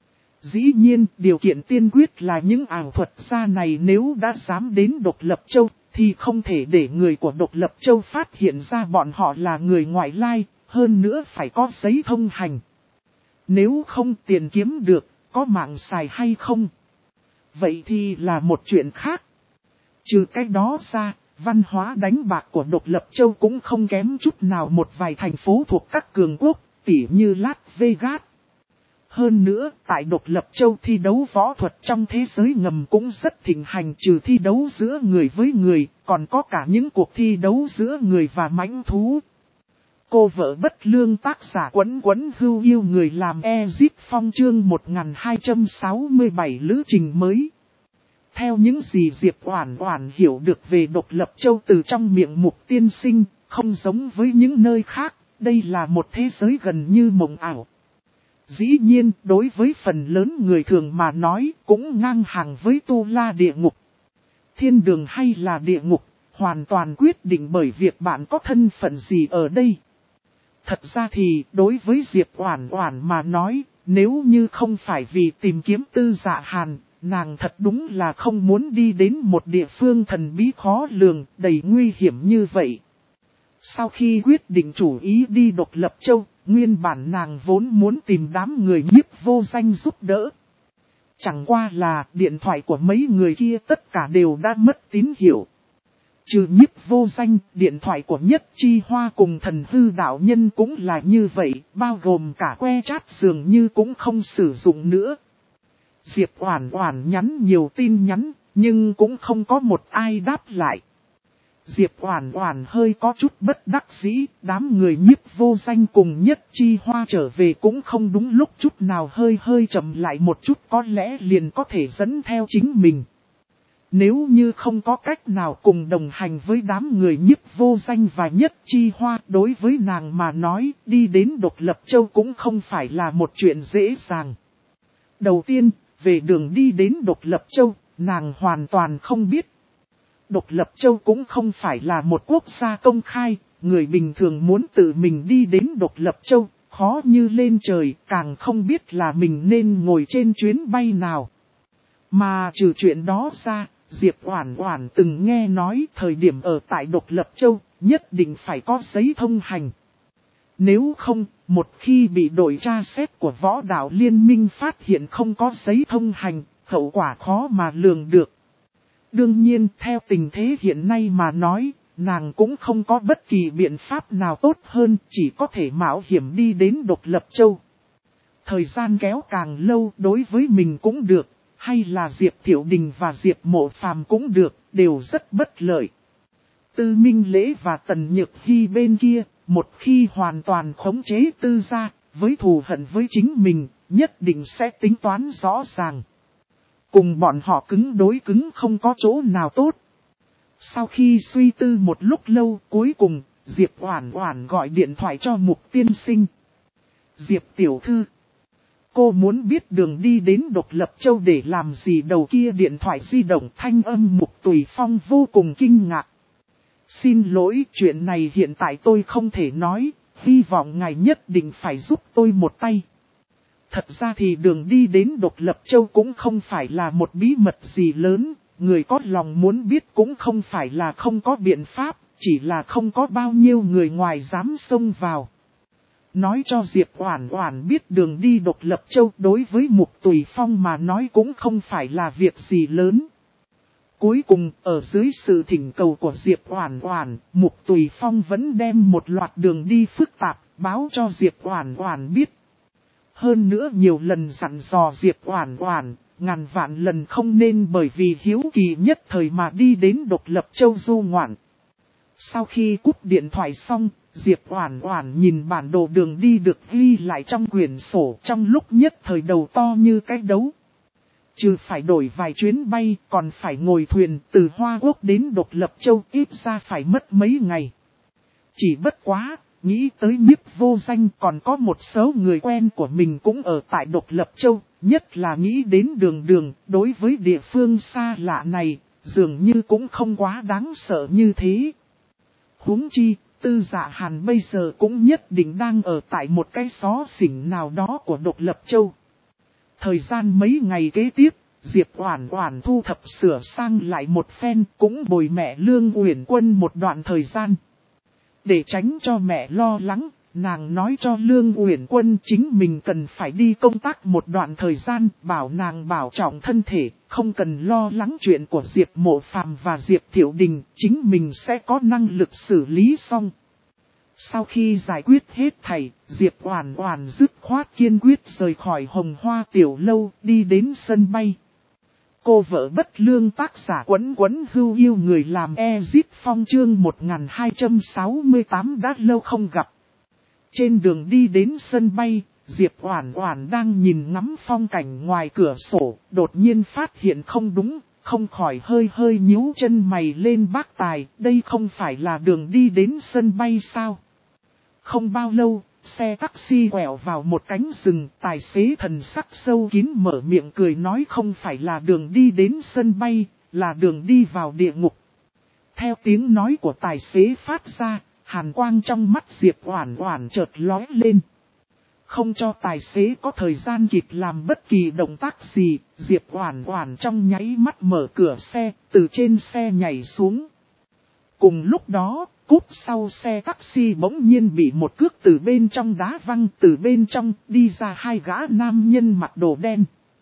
A: Dĩ nhiên, điều kiện tiên quyết là những ảo thuật gia này nếu đã dám đến độc lập châu, thì không thể để người của độc lập châu phát hiện ra bọn họ là người ngoại lai, hơn nữa phải có giấy thông hành. Nếu không tiền kiếm được, có mạng xài hay không? Vậy thì là một chuyện khác. Trừ cái đó ra, văn hóa đánh bạc của độc lập châu cũng không kém chút nào một vài thành phố thuộc các cường quốc, tỉ như Las Vegas. Hơn nữa, tại độc lập châu thi đấu võ thuật trong thế giới ngầm cũng rất thịnh hành, trừ thi đấu giữa người với người, còn có cả những cuộc thi đấu giữa người và mãnh thú. Cô vợ bất lương tác giả Quấn Quấn Hưu yêu người làm Ezip Phong chương 1267 lữ trình mới. Theo những gì Diệp Oản Oản hiểu được về độc lập châu từ trong miệng Mục tiên sinh, không giống với những nơi khác, đây là một thế giới gần như mộng ảo. Dĩ nhiên, đối với phần lớn người thường mà nói, cũng ngang hàng với Tu La địa ngục. Thiên đường hay là địa ngục, hoàn toàn quyết định bởi việc bạn có thân phận gì ở đây. Thật ra thì, đối với Diệp Oản Oản mà nói, nếu như không phải vì tìm kiếm Tư Dạ Hàn, nàng thật đúng là không muốn đi đến một địa phương thần bí khó lường, đầy nguy hiểm như vậy. Sau khi quyết định chủ ý đi độc lập châu, nguyên bản nàng vốn muốn tìm đám người nhiếp vô danh giúp đỡ. Chẳng qua là điện thoại của mấy người kia tất cả đều đã mất tín hiệu. Trừ Nhiếp Vô Danh, điện thoại của Nhất Chi Hoa cùng Thần Hư đạo nhân cũng là như vậy, bao gồm cả que chat dường như cũng không sử dụng nữa. Diệp Oản Oản nhắn nhiều tin nhắn, nhưng cũng không có một ai đáp lại. Diệp Oản Oản hơi có chút bất đắc dĩ, đám người Nhiếp Vô Danh cùng Nhất Chi Hoa trở về cũng không đúng lúc chút nào, hơi chậm lại một chút có lẽ liền có thể dẫn theo chính mình. Nếu như không có cách nào cùng đồng hành với đám người Nhiếp Vô Danh và Nhất Chi Hoa, đối với nàng mà nói, đi đến Độc Lập Châu cũng không phải là một chuyện dễ dàng. Đầu tiên, về đường đi đến Độc Lập Châu, nàng hoàn toàn không biết. Độc Lập Châu cũng không phải là một quốc gia công khai, người bình thường muốn tự mình đi đến Độc Lập Châu, khó như lên trời, càng không biết là mình nên ngồi trên chuyến bay nào. Mà trừ chuyện đó ra, Diệp Oản Oản từng nghe nói thời điểm ở tại Độc Lập Châu, nhất định phải có giấy thông hành. Nếu không, một khi bị đội tra xét của Võ Đạo Liên minh phát hiện không có giấy thông hành, hậu quả khó mà lường được. Đương nhiên, theo tình thế hiện nay mà nói, nàng cũng không có bất kỳ biện pháp nào tốt hơn, chỉ có thể mạo hiểm đi đến Độc Lập Châu. Thời gian kéo càng lâu đối với mình cũng được, hay là Diệp Thiệu Đình và Diệp Mộ Phàm cũng được, đều rất bất lợi. Tư Minh Lễ và Tần Nhược Hy bên kia, một khi hoàn toàn khống chế Tư gia, với thù hận với chính mình, nhất định sẽ tính toán rõ ràng. Cùng bọn họ cứng đối cứng không có chỗ nào tốt. Sau khi suy tư một lúc lâu, cuối cùng, Diệp Oản Oản gọi điện thoại cho Mục tiên sinh. Diệp tiểu thư, cô muốn biết đường đi đến Độc Lập Châu để làm gì? Đầu kia điện thoại di động thanh âm Mục Tùy Phong vô cùng kinh ngạc. Xin lỗi, chuyện này hiện tại tôi không thể nói, hy vọng ngài nhất định phải giúp tôi một tay. Thật ra thì đường đi đến Độc Lập Châu cũng không phải là một bí mật gì lớn, người có lòng muốn biết cũng không phải là không có biện pháp, chỉ là không có bao nhiêu người ngoài dám xông vào. Nói cho Diệp Oản Oản biết đường đi Độc Lập Châu đối với Mục Tùy Phong mà nói cũng không phải là việc gì lớn. Cuối cùng, ở dưới sự thỉnh cầu của Diệp Oản Oản, Mục Tùy Phong vẫn đem một loạt đường đi phức tạp, báo cho Diệp Oản Oản biết. Hơn nữa nhiều lần dặn dò Diệp Oản Oản, ngàn vạn lần không nên bởi vì hiếu kỳ nhất thời mà đi đến Độc Lập Châu du ngoạn. Sau khi cúp điện thoại xong, Diệp Oản Oản nhìn bản đồ đường đi được ghi lại trong quyển sổ, trong lúc nhất thời đầu to như cái đấu. Trừ phải đổi vài chuyến bay, còn phải ngồi thuyền từ Hoa Quốc đến Độc Lập Châu, ít ra phải mất mấy ngày. Chỉ bất quá, nghĩ tới Nhiếp Vô Danh còn có một số người quen của mình cũng ở tại Độc Lập Châu, nhất là nghĩ đến đường, đối với địa phương xa lạ này, dường như cũng không quá đáng sợ như thế. Huống chi, Tư Dạ Hàn bây giờ cũng nhất định đang ở tại một cái xó xỉnh nào đó của Độc Lập Châu. Thời gian mấy ngày kế tiếp, Diệp Oản Oản thu thập sửa sang lại một phen, cũng bồi mẹ Lương Uyển Quân một đoạn thời gian. Để tránh cho mẹ lo lắng, nàng nói cho Lương Uyển Quân chính mình cần phải đi công tác một đoạn thời gian, bảo nàng bảo trọng thân thể, không cần lo lắng chuyện của Diệp Mộ Phàm và Diệp Thiệu Đình, chính mình sẽ có năng lực xử lý xong. Sau khi giải quyết hết thảy, Diệp Oản Oản dứt khoát kiên quyết rời khỏi Hồng Hoa Tiểu Lâu, đi đến sân bay. Cô vợ bất lương tác giả Quấn Quấn Hưu yêu người làm Ezit Phong chương 1268 đã lâu không gặp. Trên đường đi đến sân bay, Diệp Oản Oản đang nhìn ngắm phong cảnh ngoài cửa sổ, đột nhiên phát hiện không đúng, không khỏi hơi nhíu chân mày lên. Bác Tài, đây không phải là đường đi đến sân bay sao? Không bao lâu, xe taxi quẹo vào một cánh rừng, tài xế thần sắc sâu kín mở miệng cười nói không phải là đường đi đến sân bay, là đường đi vào địa ngục. Theo tiếng nói của tài xế phát ra, hàn quang trong mắt Diệp Oản Oản chợt lóe lên. Không cho tài xế có thời gian kịp làm bất kỳ động tác gì, Diệp Oản Oản trong nháy mắt mở cửa xe, từ trên xe nhảy xuống. Cùng lúc đó, cúp sau xe taxi bỗng nhiên bị một cước từ bên trong đá văng, từ bên trong đi ra hai gã nam nhân mặc đồ đen.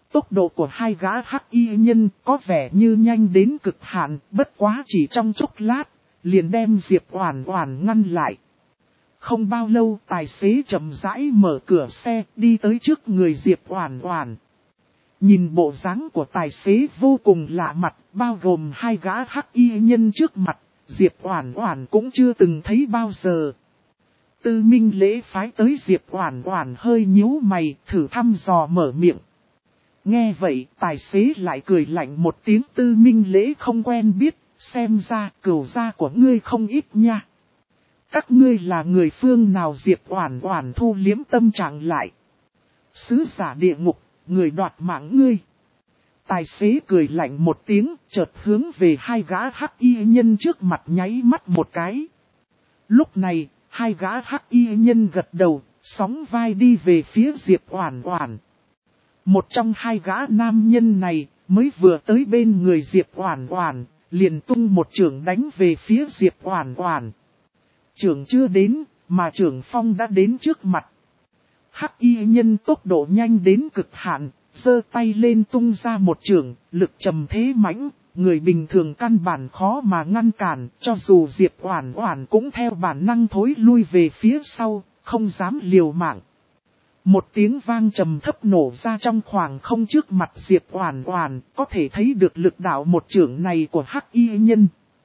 A: Tốc độ của hai gã hắc y nhân có vẻ như nhanh đến cực hạn, bất quá chỉ trong chốc lát, liền đem Diệp Oản Oản ngăn lại. Không bao lâu tài xế chậm rãi mở cửa xe đi tới trước người Diệp Oản Oản. Nhìn bộ dáng của tài xế vô cùng lạ mặt, bao gồm hai gã hắc y nhân trước mặt, Diệp Oản Oản cũng chưa từng thấy bao giờ. Tư Minh Lễ phái tới Diệp Oản Oản hơi nhíu mày, thử thăm dò mở miệng. Nghe vậy, tài xế lại cười lạnh một tiếng. Tư Minh Lễ không quen biết, xem ra cửu gia của ngươi không ít nha. Các ngươi là người phương nào? Diệp Oản Oản thu liếm tâm trạng lại. Sứ giả địa ngục, người đoạt mạng ngươi. Tài xế cười lạnh một tiếng, chợt hướng về hai gã hắc y nhân trước mặt nháy mắt một cái. Lúc này, hai gã hắc y nhân gật đầu, sóng vai đi về phía Diệp Oản Oản. Một trong hai gã nam nhân này, mới vừa tới bên người Diệp Oản Oản, liền tung một chưởng đánh về phía Diệp Oản Oản. Chưởng chưa đến, mà chưởng phong đã đến trước mặt. Hắc y nhân tốc độ nhanh đến cực hạn, giơ tay lên tung ra một chưởng, lực trầm thế mãnh, người bình thường căn bản khó mà ngăn cản, cho dù Diệp Oản Oản cũng theo bản năng thối lui về phía sau, không dám liều mạng. Một tiếng vang trầm thấp nổ ra trong khoảng không trước mặt Diệp Oản Oản, có thể thấy được lực đạo một chưởng này của hắc y nhân.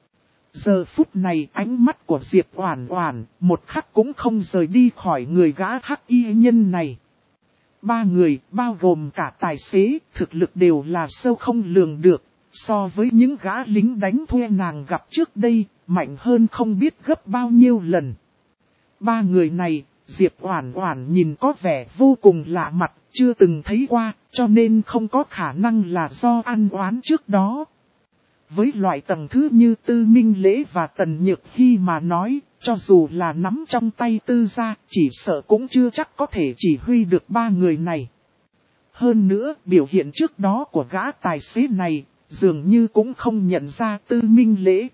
A: Giờ phút này ánh mắt của Diệp Oản Oản một khắc cũng không rời đi khỏi người gã hắc y nhân này. Ba người, bao gồm cả tài xế, thực lực đều là sâu không lường được, so với những gã lính đánh thuê nàng gặp trước đây, mạnh hơn không biết gấp bao nhiêu lần. Ba người này, Diệp Oản Oản nhìn có vẻ vô cùng lạ mặt, chưa từng thấy qua, cho nên không có khả năng là do ăn oán trước đó. Với loại tầng thứ như Tư Minh Lễ và Tần Nhược Hi mà nói, cho dù là nắm trong tay Tư gia, chỉ sợ cũng chưa chắc có thể chỉ huy được ba người này. Hơn nữa, biểu hiện trước đó của gã tài xế này, dường như cũng không nhận ra Tư Minh Lễ.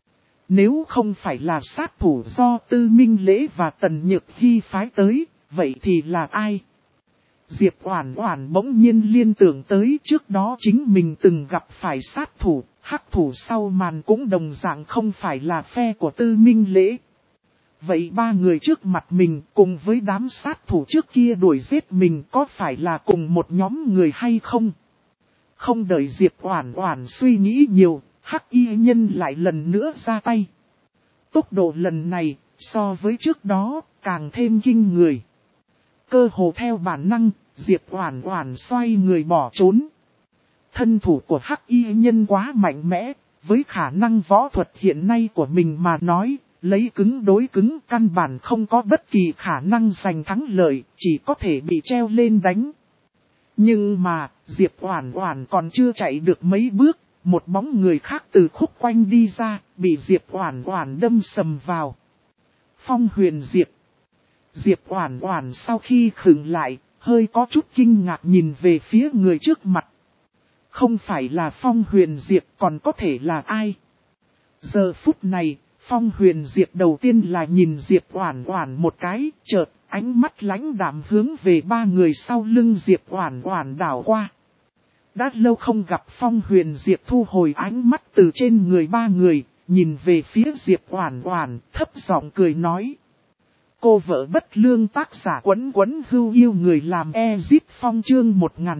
A: Nếu không phải là sát thủ do Tư Minh Lễ và Tần Nhược Hi phái tới, vậy thì là ai? Diệp Oản Oản bỗng nhiên liên tưởng tới trước đó chính mình từng gặp phải sát thủ, hắc thủ sau màn cũng đồng dạng không phải là phe của Tư Minh Lễ. Vậy ba người trước mặt mình cùng với đám sát thủ trước kia đuổi giết mình có phải là cùng một nhóm người hay không? Không đợi Diệp Oản Oản suy nghĩ nhiều, hắc y nhân lại lần nữa ra tay. Tốc độ lần này, so với trước đó, càng thêm kinh người. Cơ hồ theo bản năng, Diệp Oản Oản xoay người bỏ trốn. Thân thủ của hắc y nhân quá mạnh mẽ, với khả năng võ thuật hiện nay của mình mà nói, lấy cứng đối cứng căn bản không có bất kỳ khả năng giành thắng lợi, chỉ có thể bị treo lên đánh. Nhưng mà, Diệp Oản Oản còn chưa chạy được mấy bước, một bóng người khác từ khúc quanh đi ra, bị Diệp Oản Oản đâm sầm vào. Phong Huyền Diệp. Diệp Oản Oản sau khi khựng lại, hơi có chút kinh ngạc nhìn về phía người trước mặt. Không phải là Phong Huyền Diệp còn có thể là ai? Giờ phút này, Phong Huyền Diệp đầu tiên là nhìn Diệp Oản Oản một cái, chợt ánh mắt lãnh đạm hướng về ba người sau lưng Diệp Oản Oản đảo qua. Đã lâu không gặp Phong Huyền Diệp thu hồi ánh mắt từ trên người ba người, nhìn về phía Diệp Oản Oản, thấp giọng cười nói. Cô vợ bất lương tác giả Quấn Quấn Hưu yêu người làm Ezit Phong chương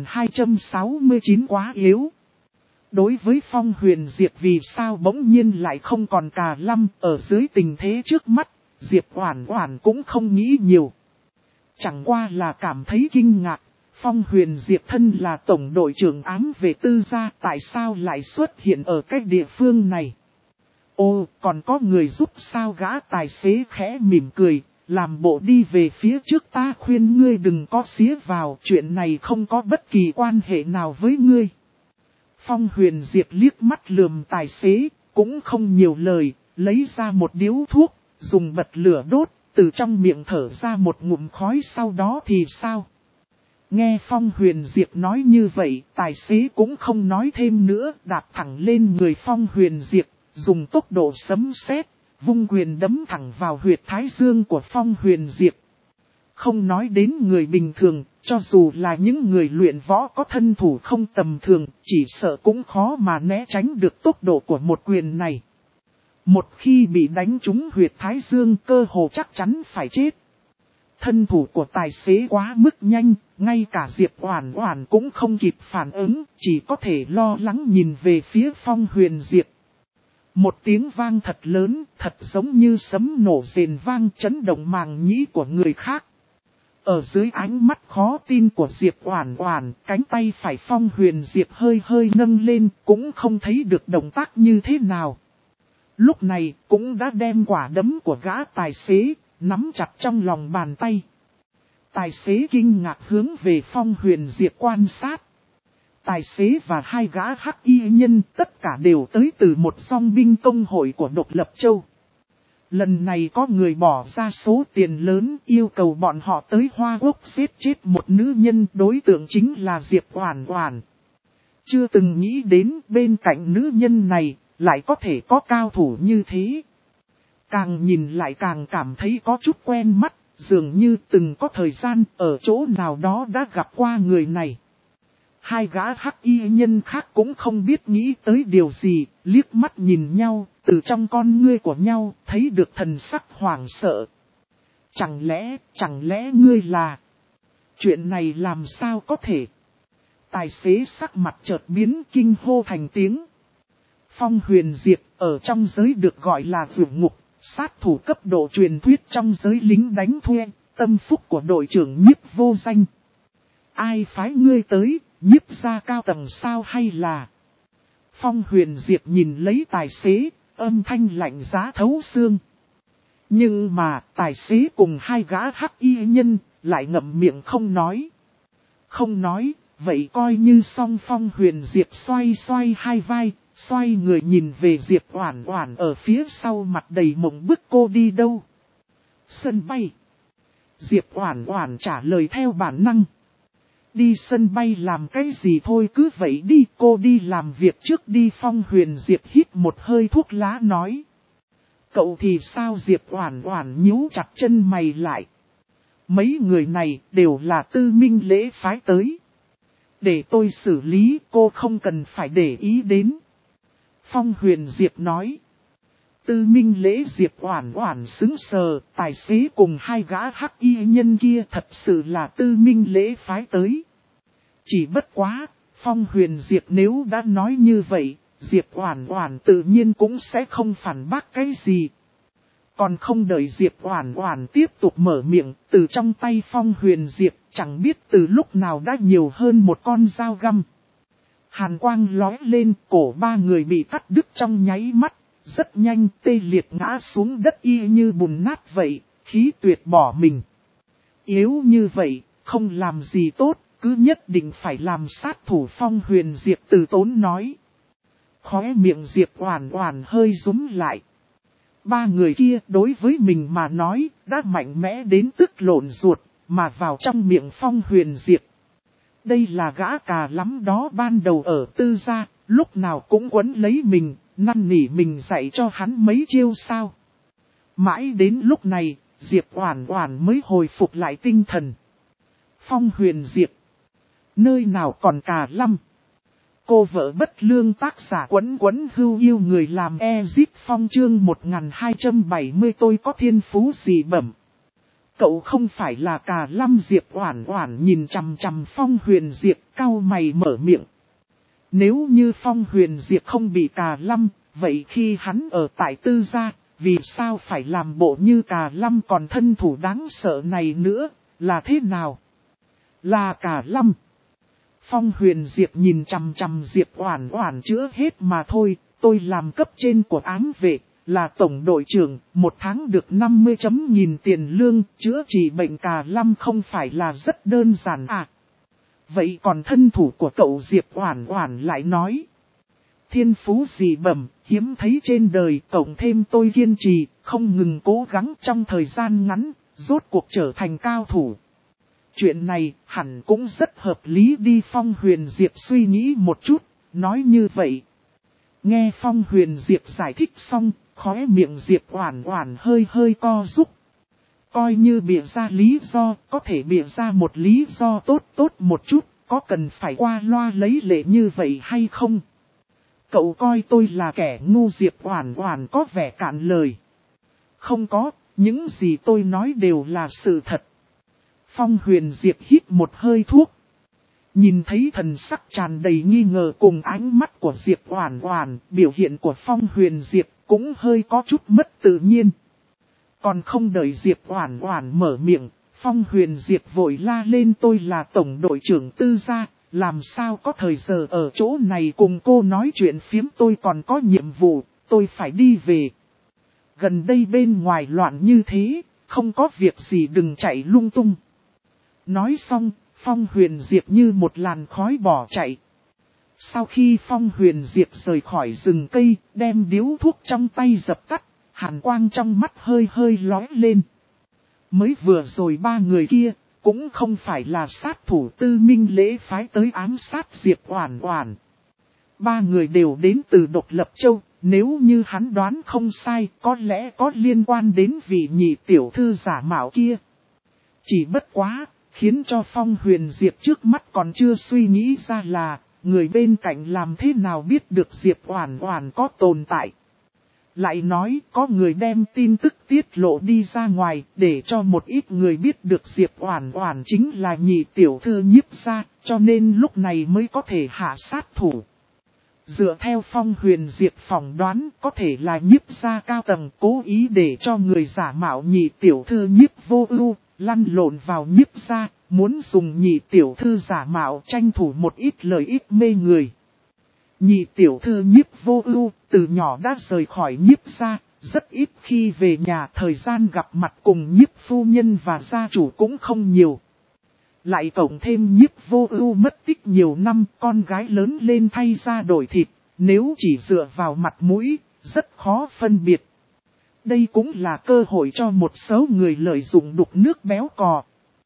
A: 1269 quá yếu. Đối với Phong Huyền Diệp vì sao bỗng nhiên lại không còn cà lăm ở dưới tình thế trước mắt, Diệp Oản Oản cũng không nghĩ nhiều. Chẳng qua là cảm thấy kinh ngạc, Phong Huyền Diệp thân là tổng đội trưởng ám về Tư gia tại sao lại xuất hiện ở cái địa phương này. Ô, còn có người giúp sao? Gã tài xế khẽ mỉm cười. Làm bộ đi về phía trước, ta khuyên ngươi đừng có xía vào, chuyện này không có bất kỳ quan hệ nào với ngươi. Phong Huyền Diệp liếc mắt lườm tài xế, cũng không nhiều lời, lấy ra một điếu thuốc, dùng bật lửa đốt, từ trong miệng thở ra một ngụm khói, sau đó thì sao? Nghe Phong Huyền Diệp nói như vậy, tài xế cũng không nói thêm nữa, đạp thẳng lên người Phong Huyền Diệp, dùng tốc độ sấm sét. Vung quyền đấm thẳng vào huyệt thái dương của Phong Huyền Diệp. Không nói đến người bình thường, cho dù là những người luyện võ có thân thủ không tầm thường, chỉ sợ cũng khó mà né tránh được tốc độ của một quyền này. Một khi bị đánh trúng huyệt thái dương, cơ hồ chắc chắn phải chết. Thân thủ của tài xế quá mức nhanh, ngay cả Diệp Oản Oản cũng không kịp phản ứng, chỉ có thể lo lắng nhìn về phía Phong Huyền Diệp. Một tiếng vang thật lớn, thật giống như sấm nổ rền vang chấn động màng nhĩ của người khác. Ở dưới ánh mắt khó tin của Diệp Oản Oản, cánh tay phải Phong Huyền Diệp hơi hơi nâng lên, cũng không thấy được động tác như thế nào. Lúc này, cũng đã đem quả đấm của gã tài xế, nắm chặt trong lòng bàn tay. Tài xế kinh ngạc hướng về Phong Huyền Diệp quan sát. Tài xế và hai gã hắc y nhân tất cả đều tới từ một dòng binh công hội của Độc Lập Châu. Lần này có người bỏ ra số tiền lớn yêu cầu bọn họ tới Hoa Quốc giết chết một nữ nhân, đối tượng chính là Diệp Oản Oản. Chưa từng nghĩ đến bên cạnh nữ nhân này lại có thể có cao thủ như thế. Càng nhìn lại càng cảm thấy có chút quen mắt, dường như từng có thời gian ở chỗ nào đó đã gặp qua người này. Hai gã hắc y nhân khác cũng không biết nghĩ tới điều gì, liếc mắt nhìn nhau, từ trong con ngươi của nhau thấy được thần sắc hoảng sợ. Chẳng lẽ ngươi là... Chuyện này làm sao có thể? Tài xế sắc mặt chợt biến kinh hô thành tiếng. Phong Huyền Diệp ở trong giới được gọi là vượt ngục, sát thủ cấp độ truyền thuyết trong giới lính đánh thuê, tâm phúc của đội trưởng Nhiếp Vô Danh. Ai phái ngươi tới, Nhiếp gia cao tầng sao hay là... Phong Huyền Diệp nhìn lấy tài xế, âm thanh lạnh giá thấu xương. Nhưng mà tài xế cùng hai gã hắc y nhân lại ngậm miệng không nói. Không nói, vậy coi như xong. Phong Huyền Diệp xoay hai vai, xoay người nhìn về Diệp Oản Oản ở phía sau, mặt đầy mộng bức. Cô đi đâu? Sân bay. Diệp Oản Oản trả lời theo bản năng. Đi sân bay làm cái gì thôi, cứ vậy đi, cô đi làm việc trước đi. Phong Huyền Diệp hít một hơi thuốc lá nói. Cậu thì sao? Diệp Oản Oản nhíu chặt chân mày lại. Mấy người này đều là Tư Minh Lễ phái tới. Để tôi xử lý, cô không cần phải để ý đến. Phong Huyền Diệp nói. Tư Minh Lễ. Diệp Oản Oản sững sờ, tài xế cùng hai gã hắc y nhân kia thật sự là Tư Minh Lễ phái tới. Chỉ bất quá, Phong Huyền Diệp nếu đã nói như vậy, Diệp Oản Oản tự nhiên cũng sẽ không phản bác cái gì. Còn không đợi Diệp Oản Oản tiếp tục mở miệng, từ trong tay Phong Huyền Diệp chẳng biết từ lúc nào đã nhiều hơn một con dao găm. Hàn quang lóe lên, cổ ba người bị cắt đứt trong nháy mắt, rất nhanh tê liệt ngã xuống đất y như bùn nát vậy, khí tuyệt bỏ mình. Yếu như vậy, không làm gì tốt, cứ nhất định phải làm sát thủ. Phong Huyền Diệp từ tốn nói. Khóe miệng Diệp Oản Oản hơi rúm lại. Ba người kia đối với mình mà nói đã mạnh mẽ đến tức lộn ruột, mà vào trong miệng Phong Huyền Diệp. Đây là gã cà lắm đó, ban đầu ở Tư gia, lúc nào cũng quấn lấy mình, năn nỉ mình dạy cho hắn mấy chiêu sao. Mãi đến lúc này, Diệp Oản Oản mới hồi phục lại tinh thần. Phong Huyền Diệp. Nơi nào còn cà lăm. Cô vợ bất lương. Tác giả Quấn Hưu yêu người làm Ezit Phong chương 1270. Tôi có thiên phú gì bẩm. Cậu không phải là cà lăm. Diệp Oản Oản nhìn chằm chằm Phong Huyền Diệp, cau mày mở miệng. Nếu như Phong Huyền Diệp không bị cà lăm, vậy khi hắn ở tại Tư gia, vì sao phải làm bộ như cà lăm còn thân thủ đáng sợ này nữa, là thế nào? Là cà lăm. Phong Huyền Diệp nhìn chằm chằm Diệp Oản Oản. Chữa hết mà thôi, tôi làm cấp trên của ám vệ, là tổng đội trưởng, một tháng được 50.000 tiền lương, chữa trị bệnh cà lăm không phải là rất đơn giản à? Vậy còn thân thủ của cậu? Diệp Oản Oản lại nói. Thiên phú gì bẩm, hiếm thấy trên đời, cộng thêm tôi kiên trì, không ngừng cố gắng, trong thời gian ngắn, rốt cuộc trở thành cao thủ. Chuyện này hẳn cũng rất hợp lý đi. Phong Huyền Diệp suy nghĩ một chút, nói như vậy. Nghe Phong Huyền Diệp giải thích xong, khóe miệng Diệp Oản Oản hơi hơi co rúm. Coi như bịa ra lý do, có thể bịa ra một lý do tốt một chút, có cần phải qua loa lấy lệ như vậy hay không? Cậu coi tôi là kẻ ngu. Diệp Oản Oản có vẻ cạn lời. Không có, những gì tôi nói đều là sự thật. Phong Huyền Diệp hít một hơi thuốc. Nhìn thấy thần sắc tràn đầy nghi ngờ cùng ánh mắt của Diệp Oản Oản, biểu hiện của Phong Huyền Diệp cũng hơi có chút mất tự nhiên. Còn không đợi Diệp Oản Oản mở miệng, Phong Huyền Diệp vội la lên, tôi là tổng đội trưởng Tư gia, làm sao có thời giờ ở chỗ này cùng cô nói chuyện phiếm, tôi còn có nhiệm vụ, tôi phải đi về. Gần đây bên ngoài loạn như thế, không có việc gì đừng chạy lung tung. Nói xong, Phong Huyền Diệp như một làn khói bỏ chạy. Sau khi Phong Huyền Diệp rời khỏi rừng cây, đem điếu thuốc trong tay dập tắt, hàn quang trong mắt hơi hơi lóe lên. Mới vừa rồi ba người kia, cũng không phải là sát thủ Tư Minh Lễ phái tới ám sát Diệp Oản Oản. Ba người đều đến từ Độc Lập Châu, nếu như hắn đoán không sai, có lẽ có liên quan đến vị nhị tiểu thư giả mạo kia. Chỉ bất quá, khiến cho Phong Huyền Diệp trước mắt còn chưa suy nghĩ ra là, người bên cạnh làm thế nào biết được Diệp Oản Oản có tồn tại. Lại nói có người đem tin tức tiết lộ đi ra ngoài để cho một ít người biết được Diệp Oản Oản chính là nhị tiểu thư Nhiếp gia, cho nên lúc này mới có thể hạ sát thủ. Dựa theo Phong Huyền Diệp phỏng đoán có thể là Nhiếp gia cao tầng cố ý để cho người giả mạo nhị tiểu thư Nhiếp Vô Ưu lăn lộn vào Nhiếp gia, muốn dùng nhị tiểu thư giả mạo tranh thủ một ít lợi ích mê người. Nhị tiểu thư Nhiếp Vô Ưu từ nhỏ đã rời khỏi Nhiếp gia, rất ít khi về nhà, thời gian gặp mặt cùng Nhiếp phu nhân và gia chủ cũng không nhiều. Lại cộng thêm Nhiếp Vô Ưu mất tích nhiều năm, con gái lớn lên thay da đổi thịt, nếu chỉ dựa vào mặt mũi, rất khó phân biệt. Đây cũng là cơ hội cho một số người lợi dụng đục nước béo cò.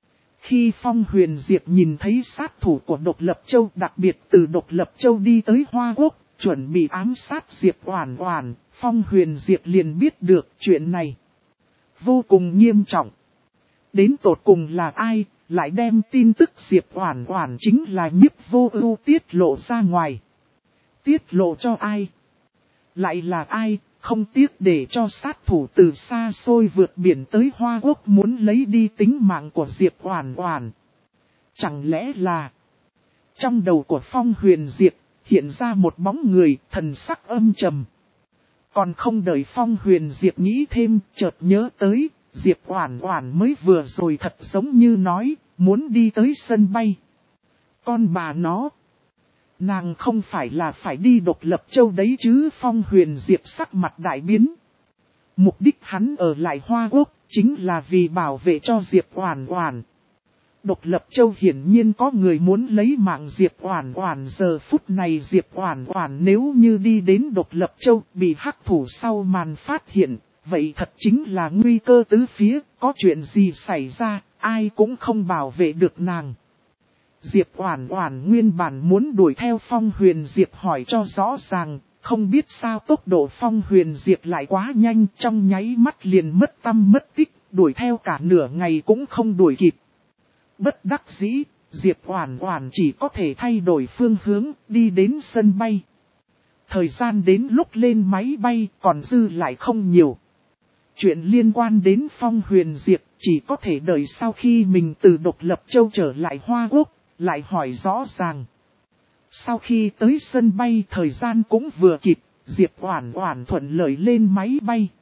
A: Khi Phong Huyền Diệp nhìn thấy sát thủ của Độc Lập Châu, đặc biệt từ Độc Lập Châu đi tới Hoa Quốc, chuẩn bị ám sát Diệp Oản Oản, Phong Huyền Diệp liền biết được chuyện này vô cùng nghiêm trọng. Đến tột cùng là ai, lại đem tin tức Diệp Oản Oản chính là Nhiếp Vô Ưu tiết lộ ra ngoài. Tiết lộ cho ai? Lại là ai, không tiếc để cho sát thủ từ xa xôi vượt biển tới Hoa Quốc muốn lấy đi tính mạng của Diệp Oản Oản. Chẳng lẽ là... Trong đầu của Phong Huyền Diệp hiện ra một bóng người, thần sắc âm trầm. Còn không đợi Phong Huyền Diệp nghĩ thêm, chợt nhớ tới, Diệp Oản Oản mới vừa rồi thật giống như nói, muốn đi tới sân bay. Con bà nó, nàng không phải là phải đi Độc Lập Châu đấy chứ? Phong Huyền Diệp sắc mặt đại biến. Mục đích hắn ở lại Hoa Quốc, chính là vì bảo vệ cho Diệp Oản Oản. Độc Lập Châu hiển nhiên có người muốn lấy mạng Diệp Oản Oản, giờ phút này Diệp Oản Oản nếu như đi đến Độc Lập Châu bị hắc thủ sau màn phát hiện, vậy thật chính là nguy cơ tứ phía, có chuyện gì xảy ra, ai cũng không bảo vệ được nàng. Diệp Oản Oản nguyên bản muốn đuổi theo Phong Huyền Diệp hỏi cho rõ ràng, không biết sao tốc độ Phong Huyền Diệp lại quá nhanh, trong nháy mắt liền mất tăm mất tích, đuổi theo cả nửa ngày cũng không đuổi kịp. Bất đắc dĩ, Diệp Oản Oản chỉ có thể thay đổi phương hướng, đi đến sân bay. Thời gian đến lúc lên máy bay còn dư lại không nhiều. Chuyện liên quan đến Phong Huyền Diệp chỉ có thể đợi sau khi mình từ Độc Lập Châu trở lại Hoa Quốc, lại hỏi rõ ràng. Sau khi tới sân bay thời gian cũng vừa kịp, Diệp Oản Oản thuận lợi lên máy bay.